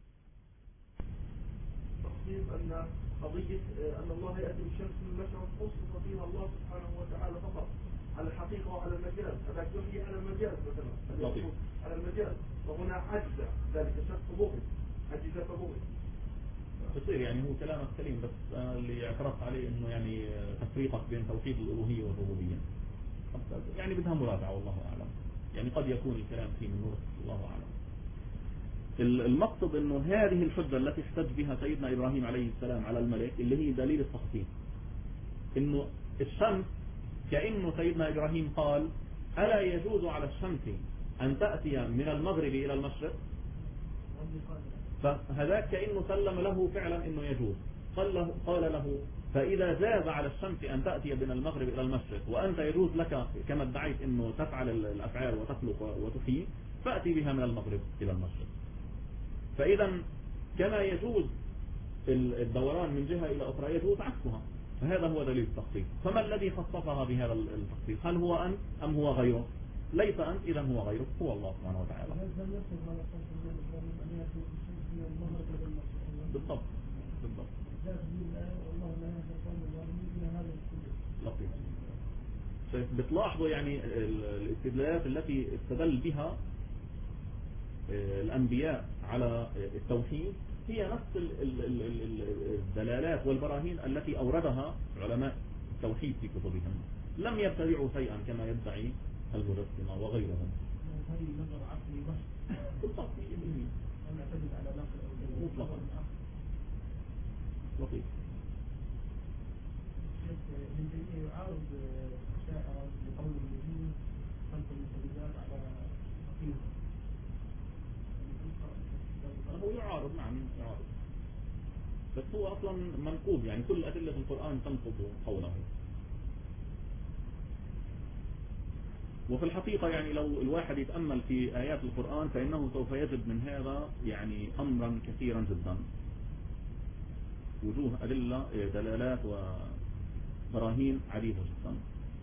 تخصيص أن قضية أن الله يأتي بالشمس من المشرق خصص فيها الله سبحانه وتعالى فقط على الحقيقة وعلى المجاز، هذاك يحيي على المجاز مثلا على المجاز، وهنا عجز ذلك الشخص بغض عجز فبغض. بصير يعني هو كلامك سليم، بس أنا اللي اعترضت عليه إنه يعني تفريقك بين توحيد الألوهية والربوبية يعني بدها مراجعة والله أعلم، يعني قد يكون الكلام فيه من نور الله أعلم. المقصد إنه هذه الحجة التي احتج بها سيدنا إبراهيم عليه السلام على الملك اللي هي دليل التخصيص، إنه الشمس كأنه سيدنا إبراهيم قال ألا يجوز على الشمس أن تأتي من المغرب إلى المشرق، فهذاك كأنه سلم له فعلا إنه يجوز. قال له فإذا جاز على الشمس أن تأتي من المغرب إلى المشرق وأنت يجوز لك كما ادعيت إنه تفعل الأفعال وتخلق وتحيي، فأتي بها من المغرب إلى المشرق. فإذا كما يجوز الدوران من جهة إلى أخرى يجوز عكسها، فهذا هو دليل التخصيص. فما الذي خصصها بهذا التخصيص؟ هل هو أنت أم هو غيره؟ ليس أنت، إذا هو غيره، هو الله سبحانه وتعالى. بالضبط بالضبط. لطيف. بتلاحظوا يعني الاستدلالات التي استدل بها الأنبياء على التوحيد هي نفس الدلالات والبراهين التي أوردها علماء التوحيد في كتبهم، لم يبتدعوا شيئا كما يدعي المجسمة وغيرهم. بالضبط مطلقا. لطيف. يعارض الشاعر بقول النبي خلف المستجدات على حقيقة. هو يعارض، نعم يعارض، بس هو أصلا منقوض، يعني كل أدلة القرآن تنقض قوله. وفي الحقيقة يعني لو الواحد يتأمل في آيات القرآن فإنه سوف يجد من هذا يعني أمرا كثيرا جدا، وجوه أدلة دلالات وبراهين عديدة جدا.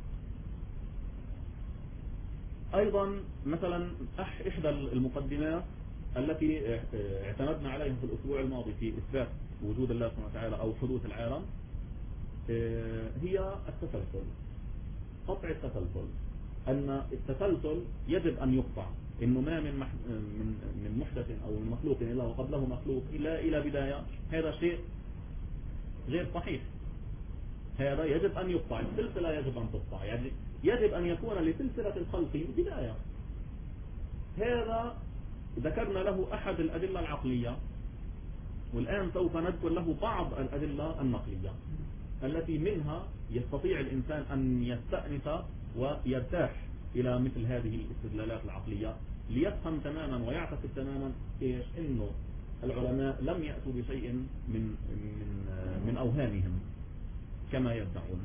أيضا مثلا إحدى المقدمات التي اعتمدنا عليها في الأسبوع الماضي في إثبات وجود الله سبحانه وتعالى أو حدوث العالم هي التسلسل، قطع التسلسل، أن التسلسل يجب أن يقطع، إنه ما من محدث أو من مخلوق إلا وقبله مخلوق إلا إلى بداية، هذا شيء غير صحيح. هذا يجب أن يقطع، السلسلة يجب أن تقطع، يعني يجب أن يكون لسلسلة الخلق بداية. هذا ذكرنا له أحد الأدلة العقلية، والآن سوف نذكر له بعض الأدلة النقلية التي منها يستطيع الإنسان أن يستأنس ويرتاح إلى مثل هذه الاستدلالات العقلية ليفهم تماما ويعتقد تماما إنه العلماء لم يأتوا بشيء من أوهامهم كما يدعون.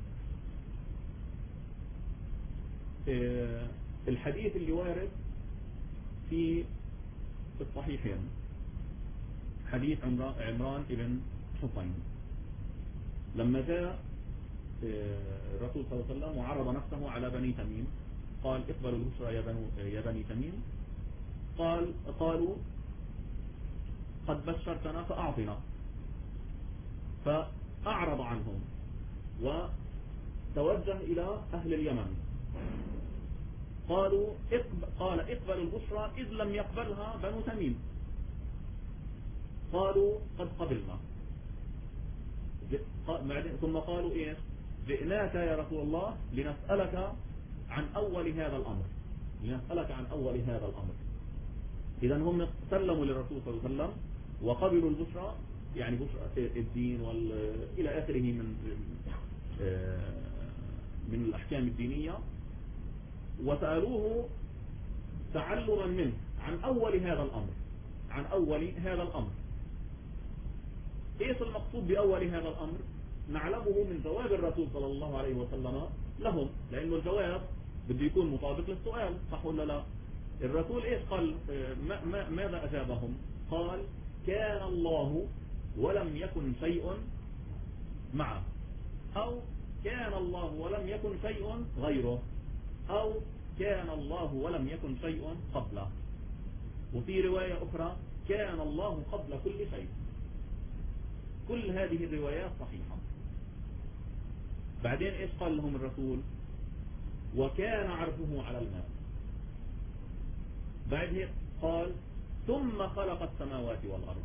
الحديث اللي وارد في الصحيحين حديث عمران ابن حسين لما جاء الرسول صلى الله عليه وسلم وعرض نفسه على بني تميم، قال اقبلوا البشرى يا بني تميم، قالوا قد بشرتنا فأعطنا، فأعرض عنهم وتوجه إلى أهل اليمن، قال اقبل البشرى إذ لم يقبلها بنو تميم. قالوا قد قبلنا. ثم قالوا إيش؟ جئناك يا رسول الله لنسألك عن أول هذا الأمر. إذا هم سلموا للرسول صلى الله عليه وسلم وقبلوا البشرى، يعني بشرى الدين إلى آخره من الأحكام الدينية، وسألوه تعلما منه عن أول هذا الأمر. إيش المقصود بأول هذا الأمر؟ نعلمه من جواب الرسول صلى الله عليه وسلم لهم، لأنه الجواب بده يكون مطابق للسؤال، صح ولا لا؟ الرسول إيش قال؟ ماذا أجابهم؟ قال كان الله ولم يكن شيء معه، أو كان الله ولم يكن شيء غيره، أو كان الله ولم يكن شيء قبله. وفي رواية أخرى كان الله قبل كل شيء. كل هذه الروايات صحيحة. بعدين إيش قال لهم الرسول؟ وكان عرشه على الماء. بعد هيك قال ثم خلق السماوات والأرض.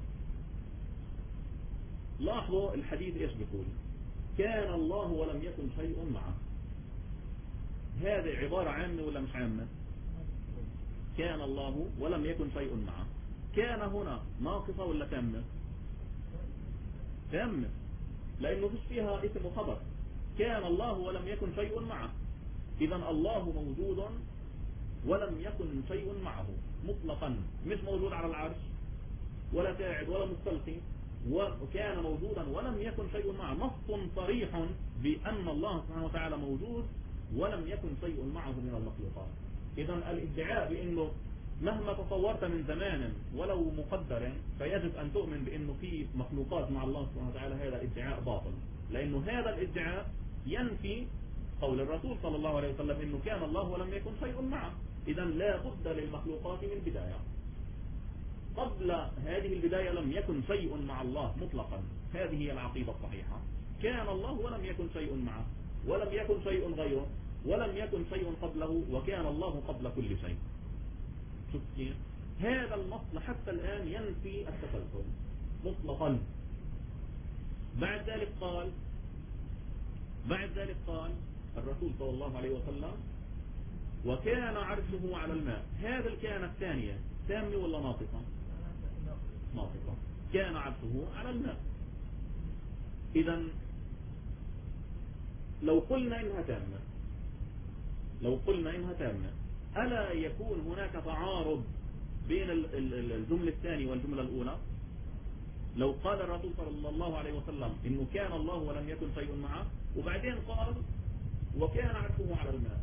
لاحظوا الحديث إيش بيقول؟ كان الله ولم يكن شيء معه. هذه عبارة عامة ولا مش عامة؟ كان الله ولم يكن شيء معه. كان هنا ناقصة ولا تامة؟ تامة، لأنه فيش فيها اسم وخبر. كان الله ولم يكن شيء معه، إذا الله موجود ولم يكن شيء معه مطلقا، مش موجود على العرش ولا قاعد ولا مستلقي، وكان موجودا ولم يكن شيء معه. نص صريح بأن الله سبحانه وتعالى موجود ولم يكن شيء معه من المخلوقات. إذا الادعاء بأنه مهما تصورت من زمان ولو مقدر فيجب أن تؤمن بأنه في مخلوقات مع الله سبحانه وتعالى، هذا الادعاء باطل، لأنه هذا الادعاء ينفي قول الرسول صلى الله عليه وسلم إنه كان الله ولم يكن شيء معه. إذا لا بد للمخلوقات من بداية. قبل هذه البداية لم يكن شيء مع الله مطلقا. هذه هي العقيدة الصحيحة. كان الله ولم يكن شيء معه، ولم يكن شيء غيره، ولم يكن شيء قبله، وكان الله قبل كل شيء. شوف كيف؟ هذا النص حتى الآن ينفي التسلسل مطلقا. بعد ذلك قال الرسول صلى الله عليه وسلم وكان عرشه على الماء. هذا الكان الثانية تامة ولا ناقصة؟ ناقصة. كان عرشه على الماء. إذا لو قلنا إنها تامة ألا يكون هناك تعارض بين الجملة الثانية والجملة الأولى؟ لو قال الرسول صلى الله عليه وسلم إنه كان الله ولم يكن شيء معه، وبعدين قال وكان عرشه على الماء،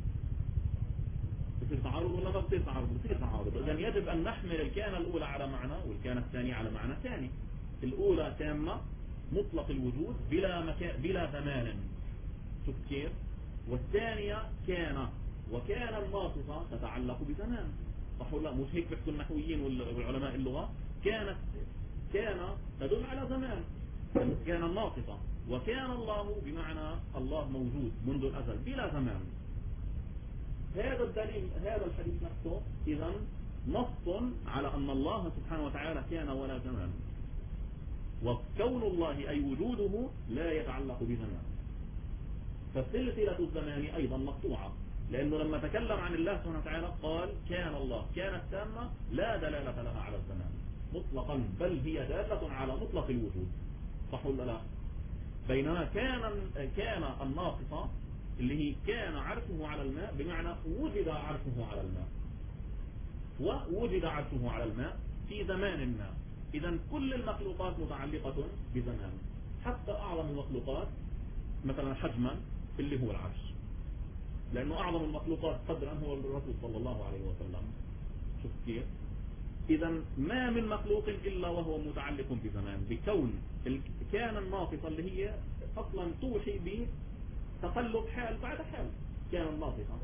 بصير تعارض ولا ما بصير تعارض؟ بصير تعارض. إذن يجب أن نحمل الكان الأولى على معنى والكان الثاني على معنى ثاني. الأولى تامة مطلق الوجود بلا زمان، شوف كيف؟ والثانية كان، وكان الناقصة تتعلق بزمان، صح ولا؟ مش هيك بيحكوا النحويين والعلماء اللغة؟ كان تدل على زمان، كان الناقصة. وكان الله بمعنى الله موجود منذ الأزل بلا زمان. هذا الدليل، هذا الحديث نفسه إذا نص على أن الله سبحانه وتعالى كان ولا زمان، وكون الله أي وجوده لا يتعلق بزمان. فسلسلة الزمان أيضا مقطوعة، لأنه لما تكلم عن الله سبحانه وتعالى قال كان الله، كانت تامة لا دلالة لها على الزمان مطلقا، بل هي دالة على مطلق الوجود، صح ولا لا؟ بينما كان الناقصة اللي هي كان عرشه على الماء بمعنى وجد عرشه على الماء، ووجد عرشه على الماء في زمان ما. إذا كل المخلوقات متعلقة بزمان، حتى أعظم المخلوقات مثلا حجما اللي هو العرش، لأنه أعظم المخلوقات قدرا هو الرسول صلى الله عليه وسلم. شوف كيف؟ إذا ما من مخلوق إلا وهو متعلق بزمان، بكون كان الناقصة اللي هي أصلا توحي بتقلب حال بعد حال. كان الناقصة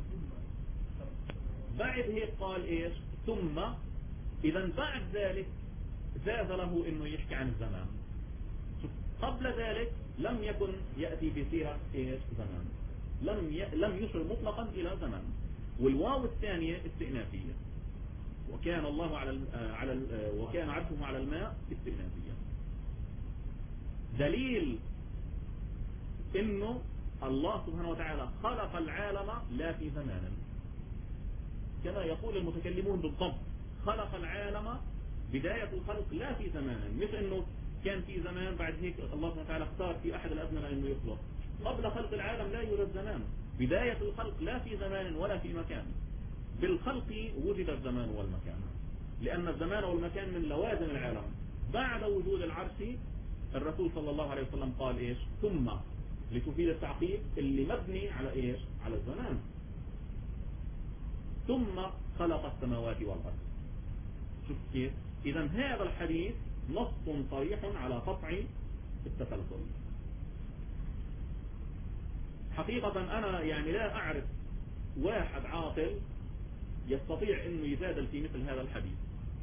بعد هيك قال إيش؟ ثم. إذا بعد ذلك جاز له إنه يحكي عن الزمان. قبل ذلك لم يكن يأتي بسيرة إيش؟ زمان، لم يشر مطلقا إلى زمان. والواو الثانية استئنافية. وكان الله وكان عرشه على الماء استئنافية. دليل انه الله سبحانه وتعالى خلق العالم لا في زمان، كما يقول المتكلمون بالضبط، خلق العالم بداية الخلق لا في زمان، مش انه كان في زمان بعد هيك الله سبحانه وتعالى اختار في احد الازمنة انه يخلق. قبل خلق العالم لا يوجد زمان، بداية الخلق لا في زمان ولا في مكان. بالخلق وجد الزمان والمكان، لأن الزمان والمكان من لوازم العالم. بعد وجود العرش الرسول صلى الله عليه وسلم قال إيش؟ ثم، لتفيد التعقيب اللي مبني على إيش؟ على الزمان. ثم خلق السماوات والأرض. شوف كيف؟ إذا هذا الحديث نص صريح على قطع التسلسل. حقيقة أنا يعني لا أعرف واحد عاقل يستطيع أنه يجادل في مثل هذا الحديث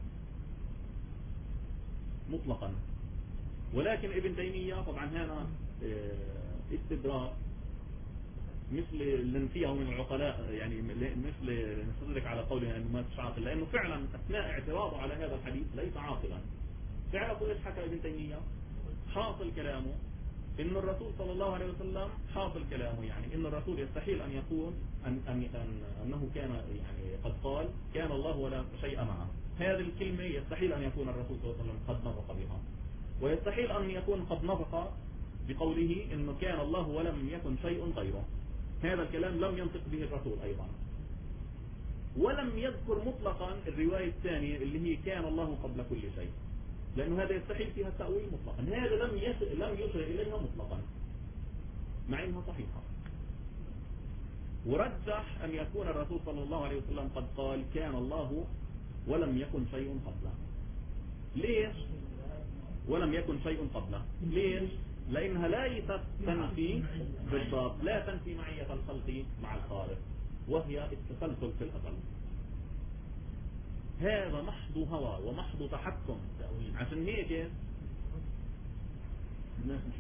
مطلقا. ولكن ابن تيمية طبعا هنا استدراك مثل لنفيه من العقلاء، يعني مثل نستدرك على قوله أنه ما عاقل، لأنه فعلا أثناء اعتراضه على هذا الحديث ليس عاقلا. فعلا ايش حكى ابن تيمية؟ حاصل كلامه إن الرسول صلى الله عليه وسلم، حاصل كلامه يعني إن الرسول يستحيل أن يكون أنه كان يعني قد قال كان الله ولا شيء معه. هذه الكلمة يستحيل أن يكون الرسول صلى الله عليه وسلم قد نطق بها، ويستحيل أن يكون قد نطق بقوله إنه كان الله ولم يكن شيء غيره. هذا الكلام لم ينطق به الرسول أيضا. ولم يذكر مطلقا الرواية الثانية اللي هي كان الله قبل كل شيء، لأنه هذا يستحيل فيها التأويل مطلقا. هذا لم يشر إليها مطلقا مع إنها صحيحة. ورجح أن يكون الرسول صلى الله عليه وسلم قد قال كان الله ولم يكن شيء قبله. ليش ولم يكن شيء قبله؟ ليش؟ لأنها لا تنفي بالضبط، لا تنفي معية الخلق مع الخالق، وهي التسلسل في الأزل. هذا محض هوى ومحض تحكم. عشان هيك الناس مش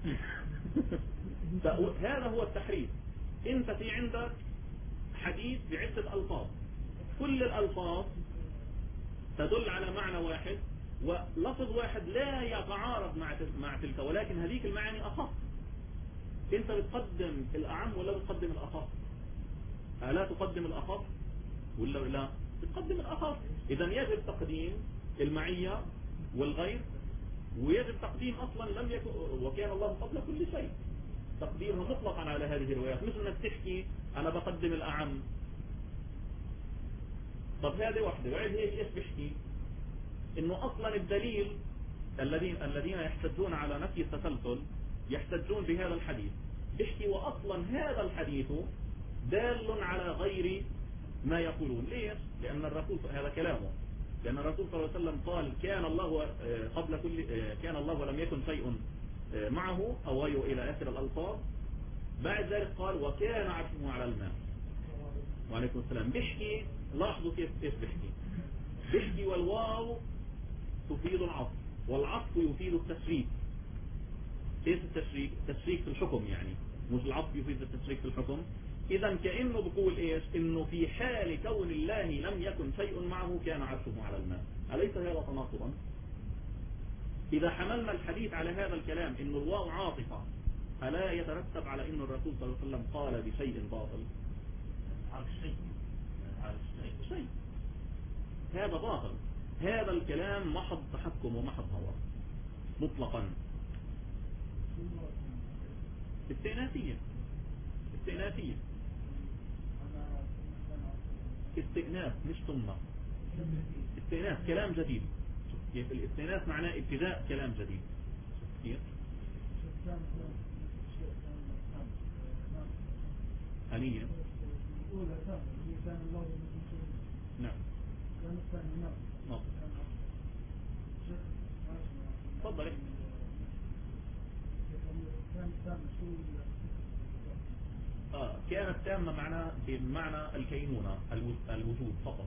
فيها. هذا هو التحريف. انت في عندك حديث بعدة ألفاظ، كل الألفاظ تدل على معنى واحد، ولفظ واحد لا يتعارض مع تلك، ولكن هذيك المعاني أخف. انت بتقدم الأعم ولا بتقدم الأخف؟ ألا تقدم الأخف ولا لا؟ بتقدم الأخف. إذا يجب تقديم المعية والغير، ويجب تقديم أصلا لم يكن وكان الله قبل كل شيء، تقديمها مطلقا على هذه الروايات، مثل انك تحكي أنا بقدم الأعم. طب هذه واحدة. بعد هيك إيش بحكي؟ إنه أصلا الدليل الذين يحتجون على نفي التسلسل يحتجون بهذا الحديث، بحكي وأصلا هذا الحديث دال على غير ما يقولون. ليش؟ لأن الرسول، هذا كلامه، لأن الرسول صلى الله عليه وسلم قال كان الله قبل كل كان الله ولم يكن شيء معه أو غيره إلى آخر الألفاظ. بعد ذلك قال وكان عرشه على الماء. وعليكم السلام. بحكي، لاحظوا كيف بحكي والواو تفيد العطف، والعطف يفيد التشريك. ايش التشريك؟ التشريك في الحكم، يعني مش العطف يفيد التشريك في الحكم. إذا كأنه بقول إيش؟ إنه في حال كون الله لم يكن شيء معه كان عرشه على الماء. أليس هذا تناقضا؟ إذا حملنا الحديث على هذا الكلام إنه الواو عاطفة، ألا يترتب على إنه الرسول صلى الله عليه وسلم قال بشيء باطل؟ شيء هذا باطل. هذا الكلام محض تحكم ومحض هوى مطلقا. استئنافية استئناف مش ثم. استئناف كلام جديد. كيف الاستئناف معناه ابتداء كلام جديد. كيف هنيا. نعم. تفضل. كانت تامة بمعنى الكينونة، الوجود فقط.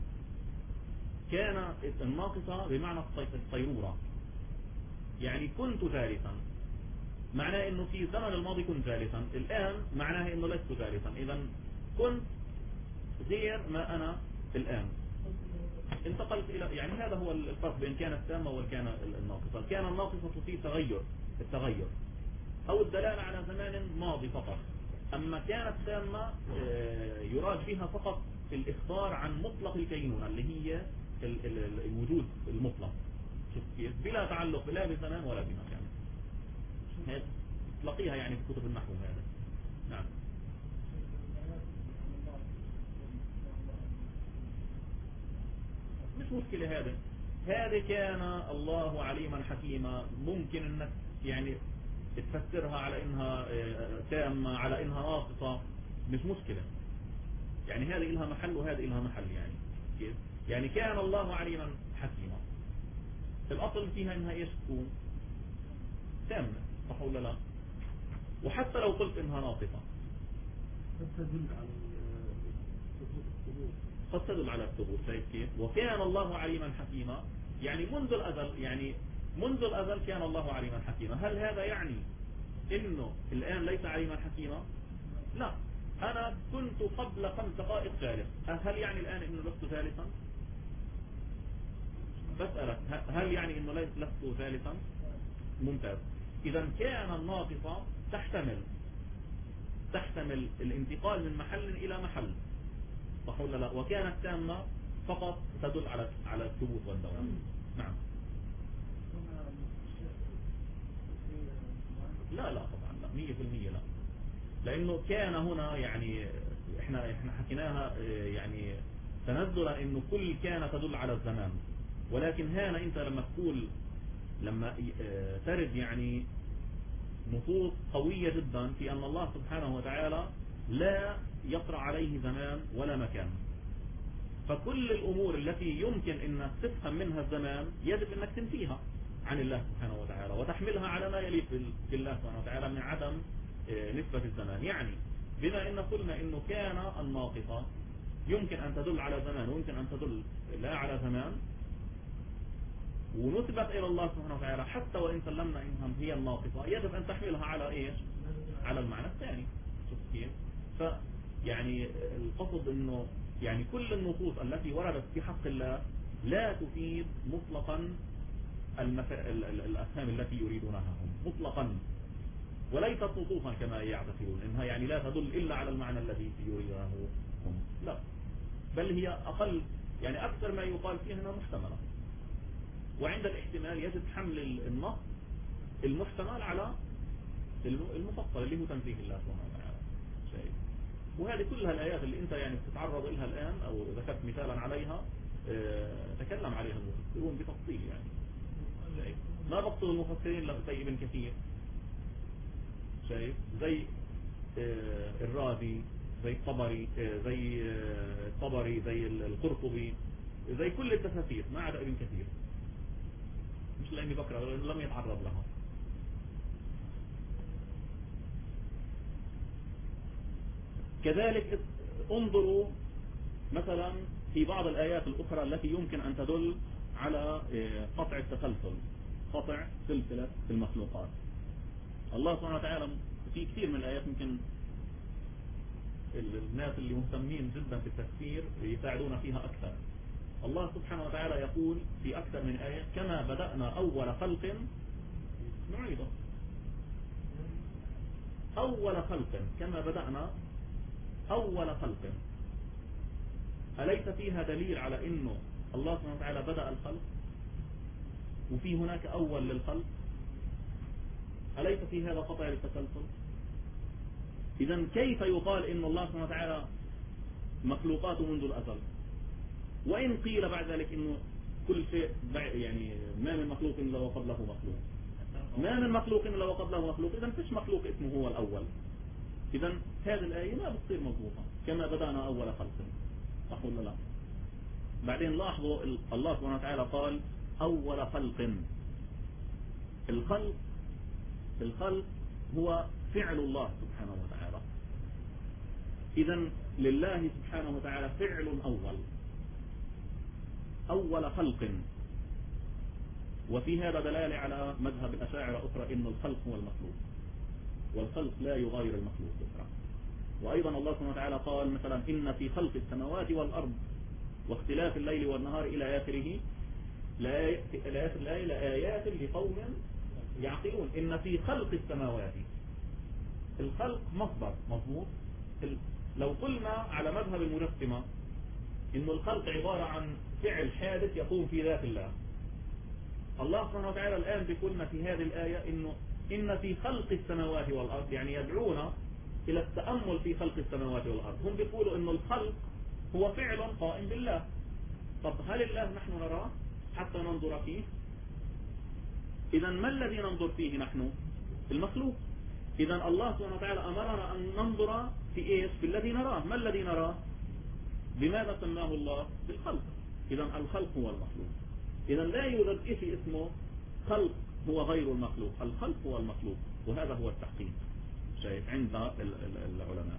كان الناقصة بمعنى الصيرورة، يعني كنت جالسا، معناه انه في الزمن الماضي كنت جالسا. الان معناه انه لست جالسا. اذا كنت غير ما أنا الآن انتقلت إلى، يعني هذا هو الفرق بين كانت تامة وكان الناقصة. كان الناقصة في التغير أو الدلالة على زمان ماضي فقط، أما كانت تامة يراد بها فقط الإخبار عن مطلق الكينونة اللي هي الوجود المطلق، شوف كيف، بلا تعلق لا بزمان ولا بمكان. هذه تلاقيها يعني في كتب النحو هذا. نعم. مش مشكلة هذا كان الله عليما حكيما، ممكن انك يعني تفسرها على انها تامة، على انها ناقصة، مش مشكلة. يعني هذه إلها محل وهذه إلها محل. يعني كيف؟ يعني كان الله عليما حكيما، الأصل فيها انها ايش تكون؟ تامة، صح ولا لا؟ وحتى لو قلت انها ناقصة قد تدل على الثبوت. شايف كيف؟ وكان الله عليما حكيما، يعني منذ الأزل كان الله عليما حكيما. هل هذا يعني انه الآن ليس عليما حكيما؟ لا، أنا كنت قبل 5 دقائق ثالث، هل يعني الآن انه لست ثالثا؟ بسألك هل يعني انه لست ثالثا؟ ممتاز. إذا كان الناقصة تحتمل الانتقال من محل إلى محل، صح ولا لا؟ وكانت تامة فقط تدل على الثبوت والدوام. نعم. لا طبعا لا، 100% لا، لأنه كان هنا يعني احنا حكيناها يعني تنزلا انه كل كان تدل على الزمان، ولكن هنا انت لما ترد يعني نصوص قوية جدا في أن الله سبحانه وتعالى لا يطرأ عليه زمان ولا مكان، فكل الأمور التي يمكن أن تفهم منها الزمان يجب أنك تنفيها عن الله سبحانه وتعالى وتحملها على ما يليق بالله سبحانه وتعالى من عدم نسبة الزمان. يعني بما أن قلنا أنه كان الناقصة يمكن أن تدل على زمان ويمكن أن تدل لا على زمان، ونثبت إلى الله سبحانه وتعالى حتى وإن سلمنا إنها هي الناقصة، يجب أن تحملها على إيش؟ على المعنى الثاني. شوف كيف؟ فيعني القصد إنه يعني كل النصوص التي وردت في حق الله لا تفيد مطلقا الأفهام التي يريدونها هم مطلقا، وليست نصوصا كما يعتقدون إنها يعني لا تدل إلا على المعنى الذي يريدونه هم، لا، بل هي أقل، يعني أكثر ما يقال فيها أنها محتملة. وعند الاحتمال يجب حمل النص المحتمل على المفصل اللي هو تنزيه الله سبحانه وتعالى. شايف؟ وهذه كلها الآيات اللي انت يعني بتتعرض لها الآن او ذكرت مثالا عليها تكلم عليها المفسرون بتفصيل. يعني شايف؟ ما بقصد المفسرين زي ابن كثير، شايف؟ زي الرازي، زي الطبري، زي القرطبي، زي كل التفاسير ما عدا ابن كثير، مش لاني بقرأ لم يتعرض لها. كذلك انظروا مثلا في بعض الآيات الأخرى التي يمكن أن تدل على قطع التسلسل، قطع سلسلة المخلوقات. الله سبحانه وتعالى في كثير من الآيات يمكن الناس اللي مهتمين جدا في التفسير يساعدون فيها أكثر. الله سبحانه وتعالى يقول في أكثر من آية كما بدأنا أول خلق نعيده. أول خلق، كما بدأنا أول خلق، أليس فيها دليل على أنه الله سبحانه وتعالى بدأ الخلق وفي هناك أول للخلق؟ أليس في هذا قطع التسلسل؟ إذن كيف يقال إن الله سبحانه وتعالى مخلوقاته منذ الأزل، وإن قيل بعد ذلك إنه كل شيء يعني ما من مخلوق إلا وقد له مخلوق، ما من مخلوق إلا وقد له مخلوق، إذن فيش مخلوق اسمه هو الأول. إذن هذه الآية ما بتصير مضبوطة كما بدأنا أول خلق، صح ولا لا؟ بعدين لاحظوا الله سبحانه وتعالى قال أول خلق. الخلق هو فعل الله سبحانه وتعالى، إذن لله سبحانه وتعالى فعل أول خلق. وفي هذا دلالة على مذهب الأشاعرة أخرى إن الخلق هو المخلوق، والخلق لا يغاير المخلوق أخرى. وأيضا الله سبحانه وتعالى قال مثلا إن في خلق السماوات والأرض واختلاف الليل والنهار إلى آخره لآيات لقوم يعقلون. إن في خلق السماوات، الخلق مصدر مضبوط. لو قلنا على مذهب المجسمة إن الخلق عبارة عن فعل حادث يقوم في ذات الله، الله سبحانه وتعالى الآن بيقولنا في هذه الآية إنه إن في خلق السماوات والأرض، يعني يدعونا إلى التأمل في خلق السماوات والأرض. هم بيقولوا إنه الخلق هو فعل قائم بالله. طب هل الله نحن نراه حتى ننظر فيه؟ إذا ما الذي ننظر فيه نحن؟ المخلوق. إذا الله سبحانه وتعالى أمرنا أن ننظر في إيش؟ في الذي نراه. ما الذي نراه؟ بماذا سماه الله؟ بالخلق. إذا الخلق هو المخلوق. إذا لا يوجد شيء اسمه خلق هو غير المخلوق، الخلق هو المخلوق، وهذا هو التحقيق شايف عند العلماء.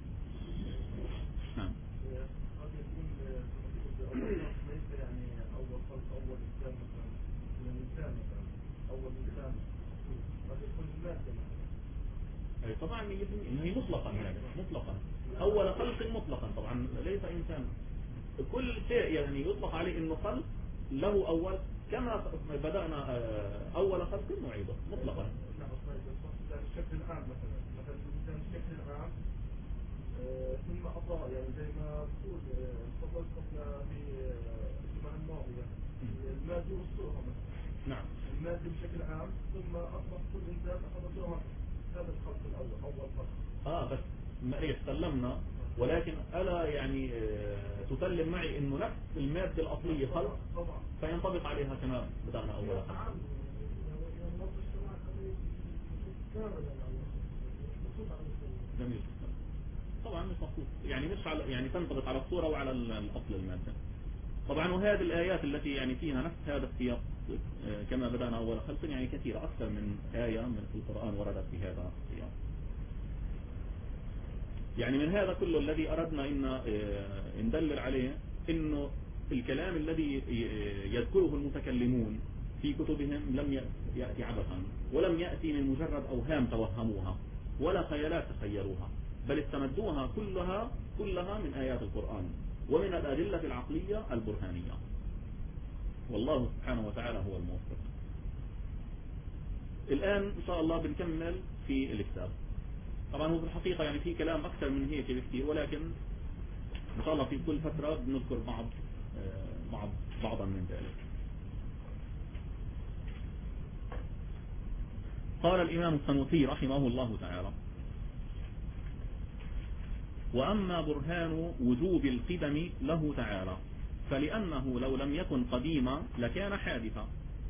نعم. قد يكون ليس يعني أول خلق أول إنسان مثلا من الإنسان مثلا أول إنسان قد يكون المادة مثلا. أي طبعا هي مطلقا يعني مطلقا أول خلق مطلقا طبعا ليس إنسان. كل شيء يعني يطلق عليه إنه خلق له أول، كما بدأنا أول خلق نعيده مطلقا. نعم الشكل العام مثلا الإنسان الشكل العام ثم أطاع يعني زي ما تقول تفضلت في الجمعة الماضية المادة والصورة مثلا. نعم. المادة بشكل عام ثم أصبح كل إنسان أخذ صورة. هذا الخلق الأول أول خلق. بس ما إيش سلمنا، ولكن ألا يعني تسلم معي إنه نفس المادة الأصلية خلق فينطبق عليها كما بدأنا أولا. جميل. طبعا مش مخصوص يعني مش على يعني تنطبق على الصورة وعلى الأصل المادة. طبعا وهذه الآيات التي يعني فيها نفس هذا السياق كما بدأنا أول خلق يعني كثيرة، أكثر من آية من القرآن وردت في هذا السياق. يعني من هذا كله الذي أردنا إن ندلل عليه إنه الكلام الذي يذكره المتكلمون في كتبهم لم يأتي عبثا، ولم يأتي من مجرد أوهام توهموها ولا خيالات تخيلوها، بل استمدوها كلها من آيات القرآن ومن الأدلة العقلية البرهانية. والله سبحانه وتعالى هو الموفق. الآن إن شاء الله بنكمل في الكتاب. طبعا هو في الحقيقة يعني في كلام أكثر من هيك بكثير، ولكن إن شاء الله في كل فترة بنذكر بعضا من ذلك. قال الإمام السنوسي رحمه الله تعالى: وأما برهان وجوب القدم له تعالى فلأنه لو لم يكن قديما لكان حادثا،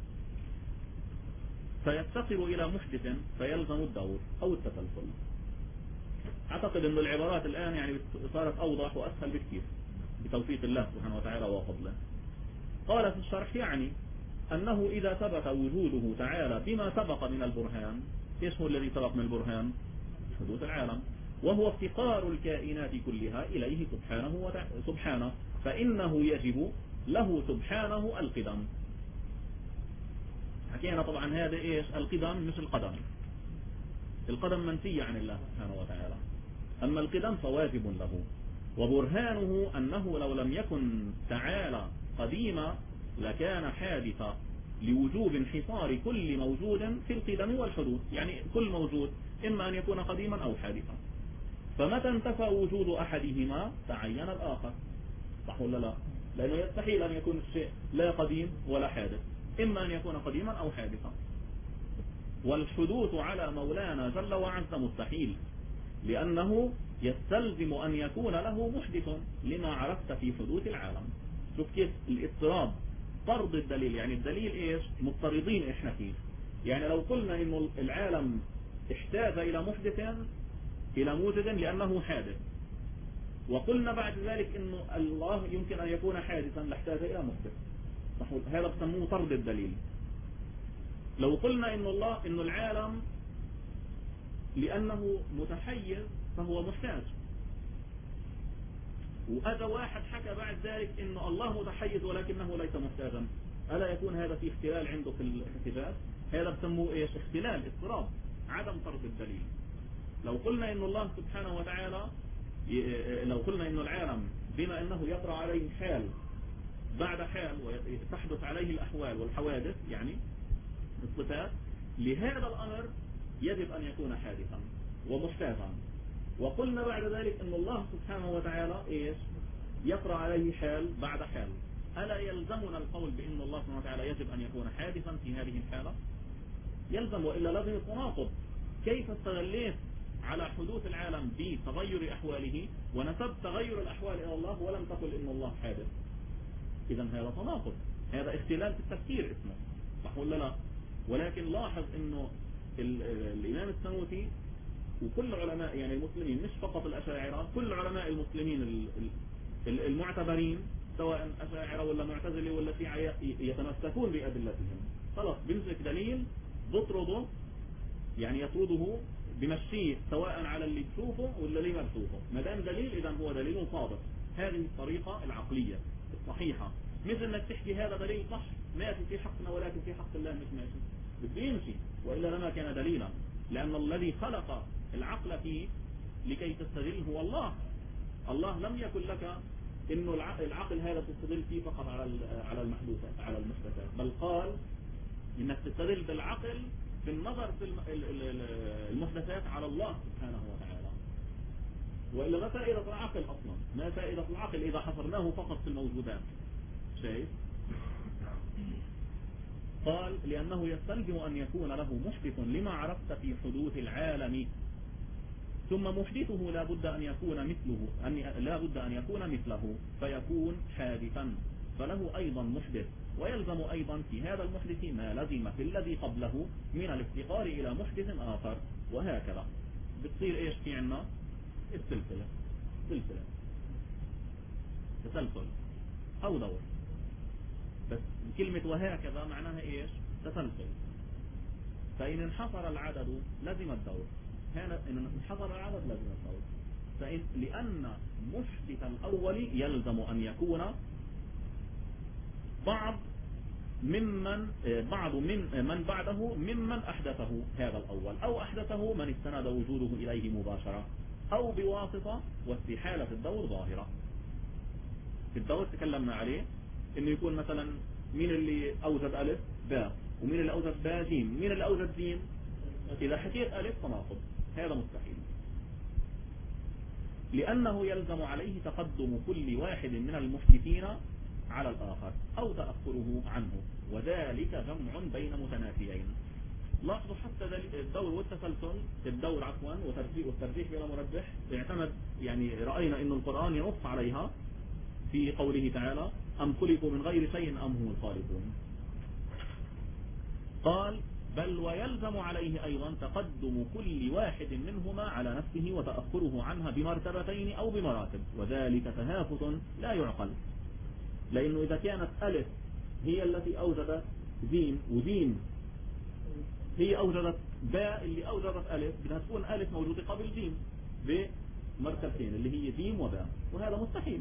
فيفتقر إلى محدث فيلزم الدور أو التسلسل. أعتقد أن العبارات الآن يعني صارت أوضح وأسهل بكثير بتوفيق الله سبحانه وتعالى وفضله. قال في الشرح يعني أنه إذا ثبت وجوده تعالى بما سبق من البرهان. إيش هو الذي سبق من البرهان؟ حدوث العالم، وهو افتقار الكائنات كلها إليه سبحانه، فإنه يجب له سبحانه القدم. حكينا طبعا هذا إيش؟ القدم مش القدم. القدم منفية عن الله سبحانه وتعالى، أما القدم فواجب له. وبرهانه أنه لو لم يكن تعالى قديما لكان حادثا لوجوب انحصار كل موجود في القدم والحدوث. يعني كل موجود إما أن يكون قديما أو حادثا، فمتى انتفى وجود أحدهما تعين الآخر، صح ولا لا؟ لأنه يستحيل أن يكون الشيء لا قديم ولا حادث، إما أن يكون قديما أو حادثا. والحدوث على مولانا جل وعز مستحيل، لأنه يستلزم أن يكون له محدث لما عرفت في حدوث العالم. شوف كيف الاضطراب طرد الدليل. يعني الدليل إيش؟ مضطردين إحنا فيه. يعني لو قلنا إنه العالم احتاج إلى محدث إلى موجد لأنه حادث، وقلنا بعد ذلك إنه الله يمكن أن يكون حادثا لاحتاج إلى محدث، هذا بسموه طرد الدليل. لو قلنا إنه العالم لأنه متحيز فهو محتاج، وأتى واحد حكى بعد ذلك إنه الله متحيز ولكنه ليس محتاجا، ألا يكون هذا في اختلال عنده في الاحتجاج؟ هذا بسموه إيش؟ اختلال، اضطراب، عدم طرد الدليل. لو قلنا إن الله سبحانه وتعالى لو قلنا إن العالم بما أنه يطرأ عليه حال بعد حال وتحدث عليه الأحوال والحوادث يعني الصفات، لهذا الأمر يجب أن يكون حادثا ومحتاثا. وقلنا بعد ذلك أن الله سبحانه وتعالى إيش يطرأ عليه حال بعد حال. ألا يلزمنا القول بأن الله سبحانه وتعالى يجب أن يكون حادثا في هذه الحالة؟ يلزم، وإلا لازم التناقض. كيف استغليت على حدوث العالم بتغير أحواله ونسبت تغير الأحوال إلى الله ولم تقل إن الله حادث؟ إذا هذا تناقض، هذا اختلال في التفكير اسمه، صح ولا لا؟ ولكن لاحظ إنه الإمام السنوسي وكل علماء يعني المسلمين، مش فقط الأشاعرة، كل علماء المسلمين المعتبرين سواء أشاعرة ولا معتزلة ولا شيعة يتمسكون بأدلتهم. خلاص بمسك دليل بطرده، يعني يطرده بمشيه سواء على اللي بشوفه ولا اللي ما بشوفه، ما دام دليل إذا هو دليل صادق. هذه الطريقة العقلية الصحيحة، مثل انك تحكي هذا دليل صح ماشي في حقنا ولكن في حق الله مش ماشي، بده يمشي وإلا لما كان دليلا، لأن الذي خلق العقل فيه لكي تستدل هو الله. الله لم يكن لك إنه العقل هذا تستدل فيه فقط على المحدوثات على المحدثات، بل قال إنك تستدل بالعقل في النظر في المحدثات على الله سبحانه وتعالى. وإلا ما فائدة العقل أصلا؟ ما فائدة العقل إذا حصرناه فقط في الموجودات؟ شايف؟ قال لأنه يستلزم أن يكون له محدث لما عرفت في حدوث العالم، ثم محدثه لا بد أن يكون مثله فيكون حادثا، فله أيضا محدث، ويلزم أيضا في هذا المحدث ما لزم في الذي قبله من الافتقار إلى محدث آخر، وهكذا بتصير إيش في عنا السلسلة، سلسلة تسلسل أو دور. بس كلمة وهكذا معناها إيش؟ تسلسل. فإن انحصر العدد لزم الدور، هنا إن انحصر العدد لزم الدور. لأن محدث الأول يلزم أن يكون بعض من بعده ممن أحدثه هذا الأول، أو أحدثه من استند وجوده إليه مباشرة أو بواسطة، واستحالة الدور ظاهرة. في الدور تكلمنا عليه إنه يكون مثلا مين اللي أوجد ألف باء، ومين اللي أوجد باء جيم، مين اللي أوجد جيم. إذا حكيت ألف تناقض، هذا مستحيل، لأنه يلزم عليه تقدم كل واحد من المحدثين على الآخر أو تأخره عنه، وذلك جمع بين متنافيين. لاحظوا حتى الدور والتسلسل، الدور عفوا والترجيح بلا مرجح يعتمد، يعني رأينا إن القرآن ينص عليها في قوله تعالى أم خلقوا من غير شيء أم هم الخالقون. قال بل ويلزم عليه أيضا تقدم كل واحد منهما على نفسه وتأخره عنها بمرتبتين أو بمراتب، وذلك تهافت لا يعقل. لأنه إذا كانت ألف هي التي أوجدت جيم، وجيم هي أوجدت باء اللي أوجدت ألف، بدها تكون ألف موجودة قبل جيم بمرتبتين اللي هي جيم وباء، وهذا مستحيل.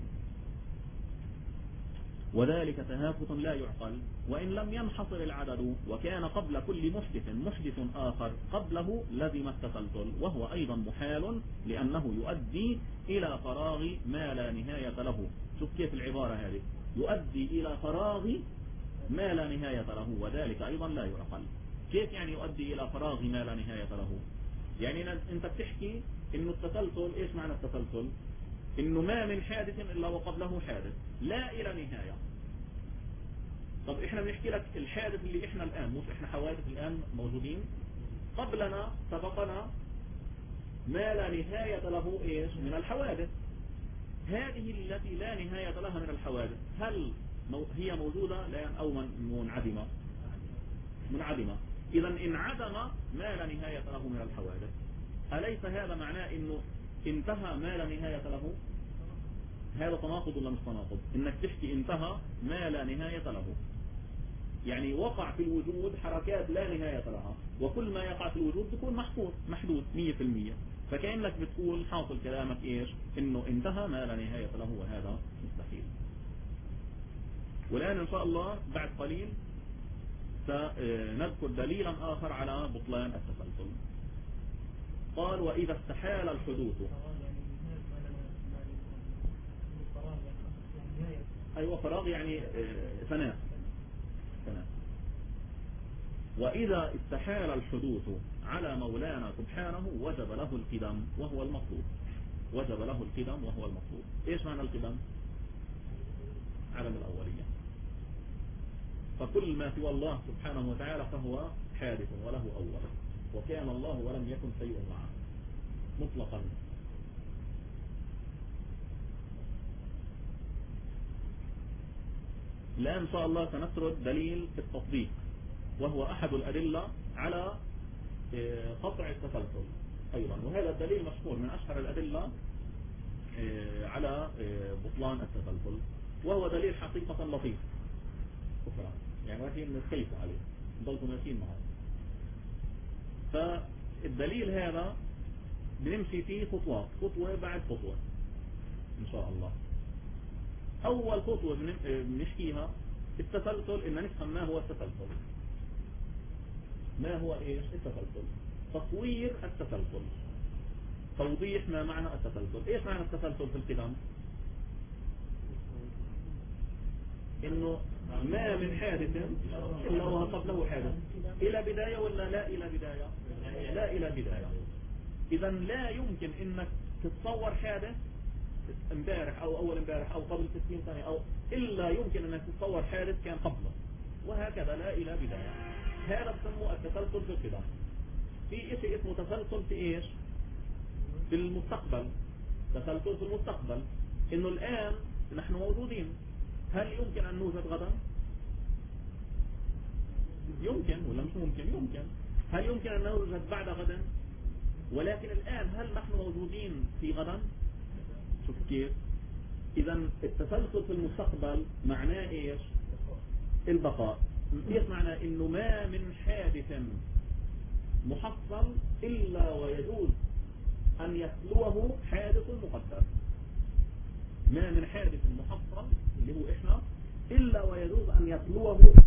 وذلك تهافت لا يعقل. وإن لم ينحصر العدد وكان قبل كل محدث آخر قبله لزم التسلسل، وهو أيضا محال لأنه يؤدي إلى فراغ ما لا نهاية له. شوف كيف العبارة هذه، يؤدي إلى فراغ ما لا نهاية له، وذلك أيضا لا يعقل. كيف يعني يؤدي إلى فراغ ما لا نهاية له؟ يعني أنت بتحكي إنه التسلسل، إيش معنى التسلسل؟ إنه ما من حادث إلا وقبله حادث لا إلى نهاية. طب إحنا بنحكي لك الحادث اللي إحنا الآن، مش إحنا حوادث الآن موجودين، قبلنا سبقنا ما لا نهاية له إيش من الحوادث. هذه التي لا نهاية لها من الحوادث هل هي موجودة أو منعدمة؟ منعدمة. إذا انعدم ما لا نهاية له من الحوادث، أليس هذا معناه إنه انتهى ما لا نهاية له؟ هذا تناقض ولا مش تناقض؟ إنك تحكي انتهى ما لا نهاية له، يعني وقع في الوجود حركات لا نهاية لها، وكل ما يقع في الوجود بيكون محدود 100%. فكأنك بتقول حاصل كلامك إيش؟ إنه انتهى ما لا نهاية له، وهذا مستحيل. والآن إن شاء الله بعد قليل سنذكر دليلا آخر على بطلان التسلسل. قال وإذا استحال الحدوث. أيوة فراغ يعني فناء. وإذا استحال الحدوث على مولانا سبحانه وجب له القدم وهو المطلوب. وجب له القدم وهو المطلوب. إيش معنى القدم؟ علم الأولية. فكل ما سوى الله سبحانه وتعالى فهو حادث وله أول، وكان الله ولم يكن شيء معه مطلقا. الآن إن شاء الله سنسرد دليل التصديق، وهو أحد الأدلة على قطع التسلسل أيضا، وهذا الدليل مشهور من أشهر الأدلة على بطلان التسلسل، وهو دليل حقيقة لطيف أخرى يعني ولكن نتكيف عليه ضلتوا ماشيين معه. فالدليل هذا بنمشي فيه خطوات، خطوة بعد خطوة إن شاء الله. أول خطوة بنحكيها التسلسل، إن نفهم ما هو التسلسل. ما هو إيش التسلسل؟ تصوير التسلسل، توضيح ما معنى التسلسل. إيش معنى التسلسل في القدم؟ إنه ما من حادث إلا وهو قبله حادث، إلى بداية ولا لا إلى بداية؟ لا إلى بداية. إذا لا يمكن إنك تتصور حادث امبارح أو أول امبارح أو قبل 60 سنة أو إلا يمكن أنك تتصور حادث كان قبله، وهكذا لا إلى بداية. هذا بسموه التسلسل في القدم. في شيء اسمه تسلسل في إيش؟ في المستقبل. تسلسل في المستقبل إنه الآن نحن موجودين، هل يمكن أن نوجد غدا؟ يمكن ولا مش ممكن؟ يمكن. هل يمكن أن نوجد بعد غدا؟ ولكن الآن هل نحن موجودين في غدا؟ شوف كيف. إذا التسلسل في المستقبل معناه إيش؟ البقاء. إيش معناه؟ إنه ما من حادث محصل إلا ويجوز أن يتلوه حادث مقدر. ما من حادث محصل اللي هو إحنا إلا ويجوز أن يتلوه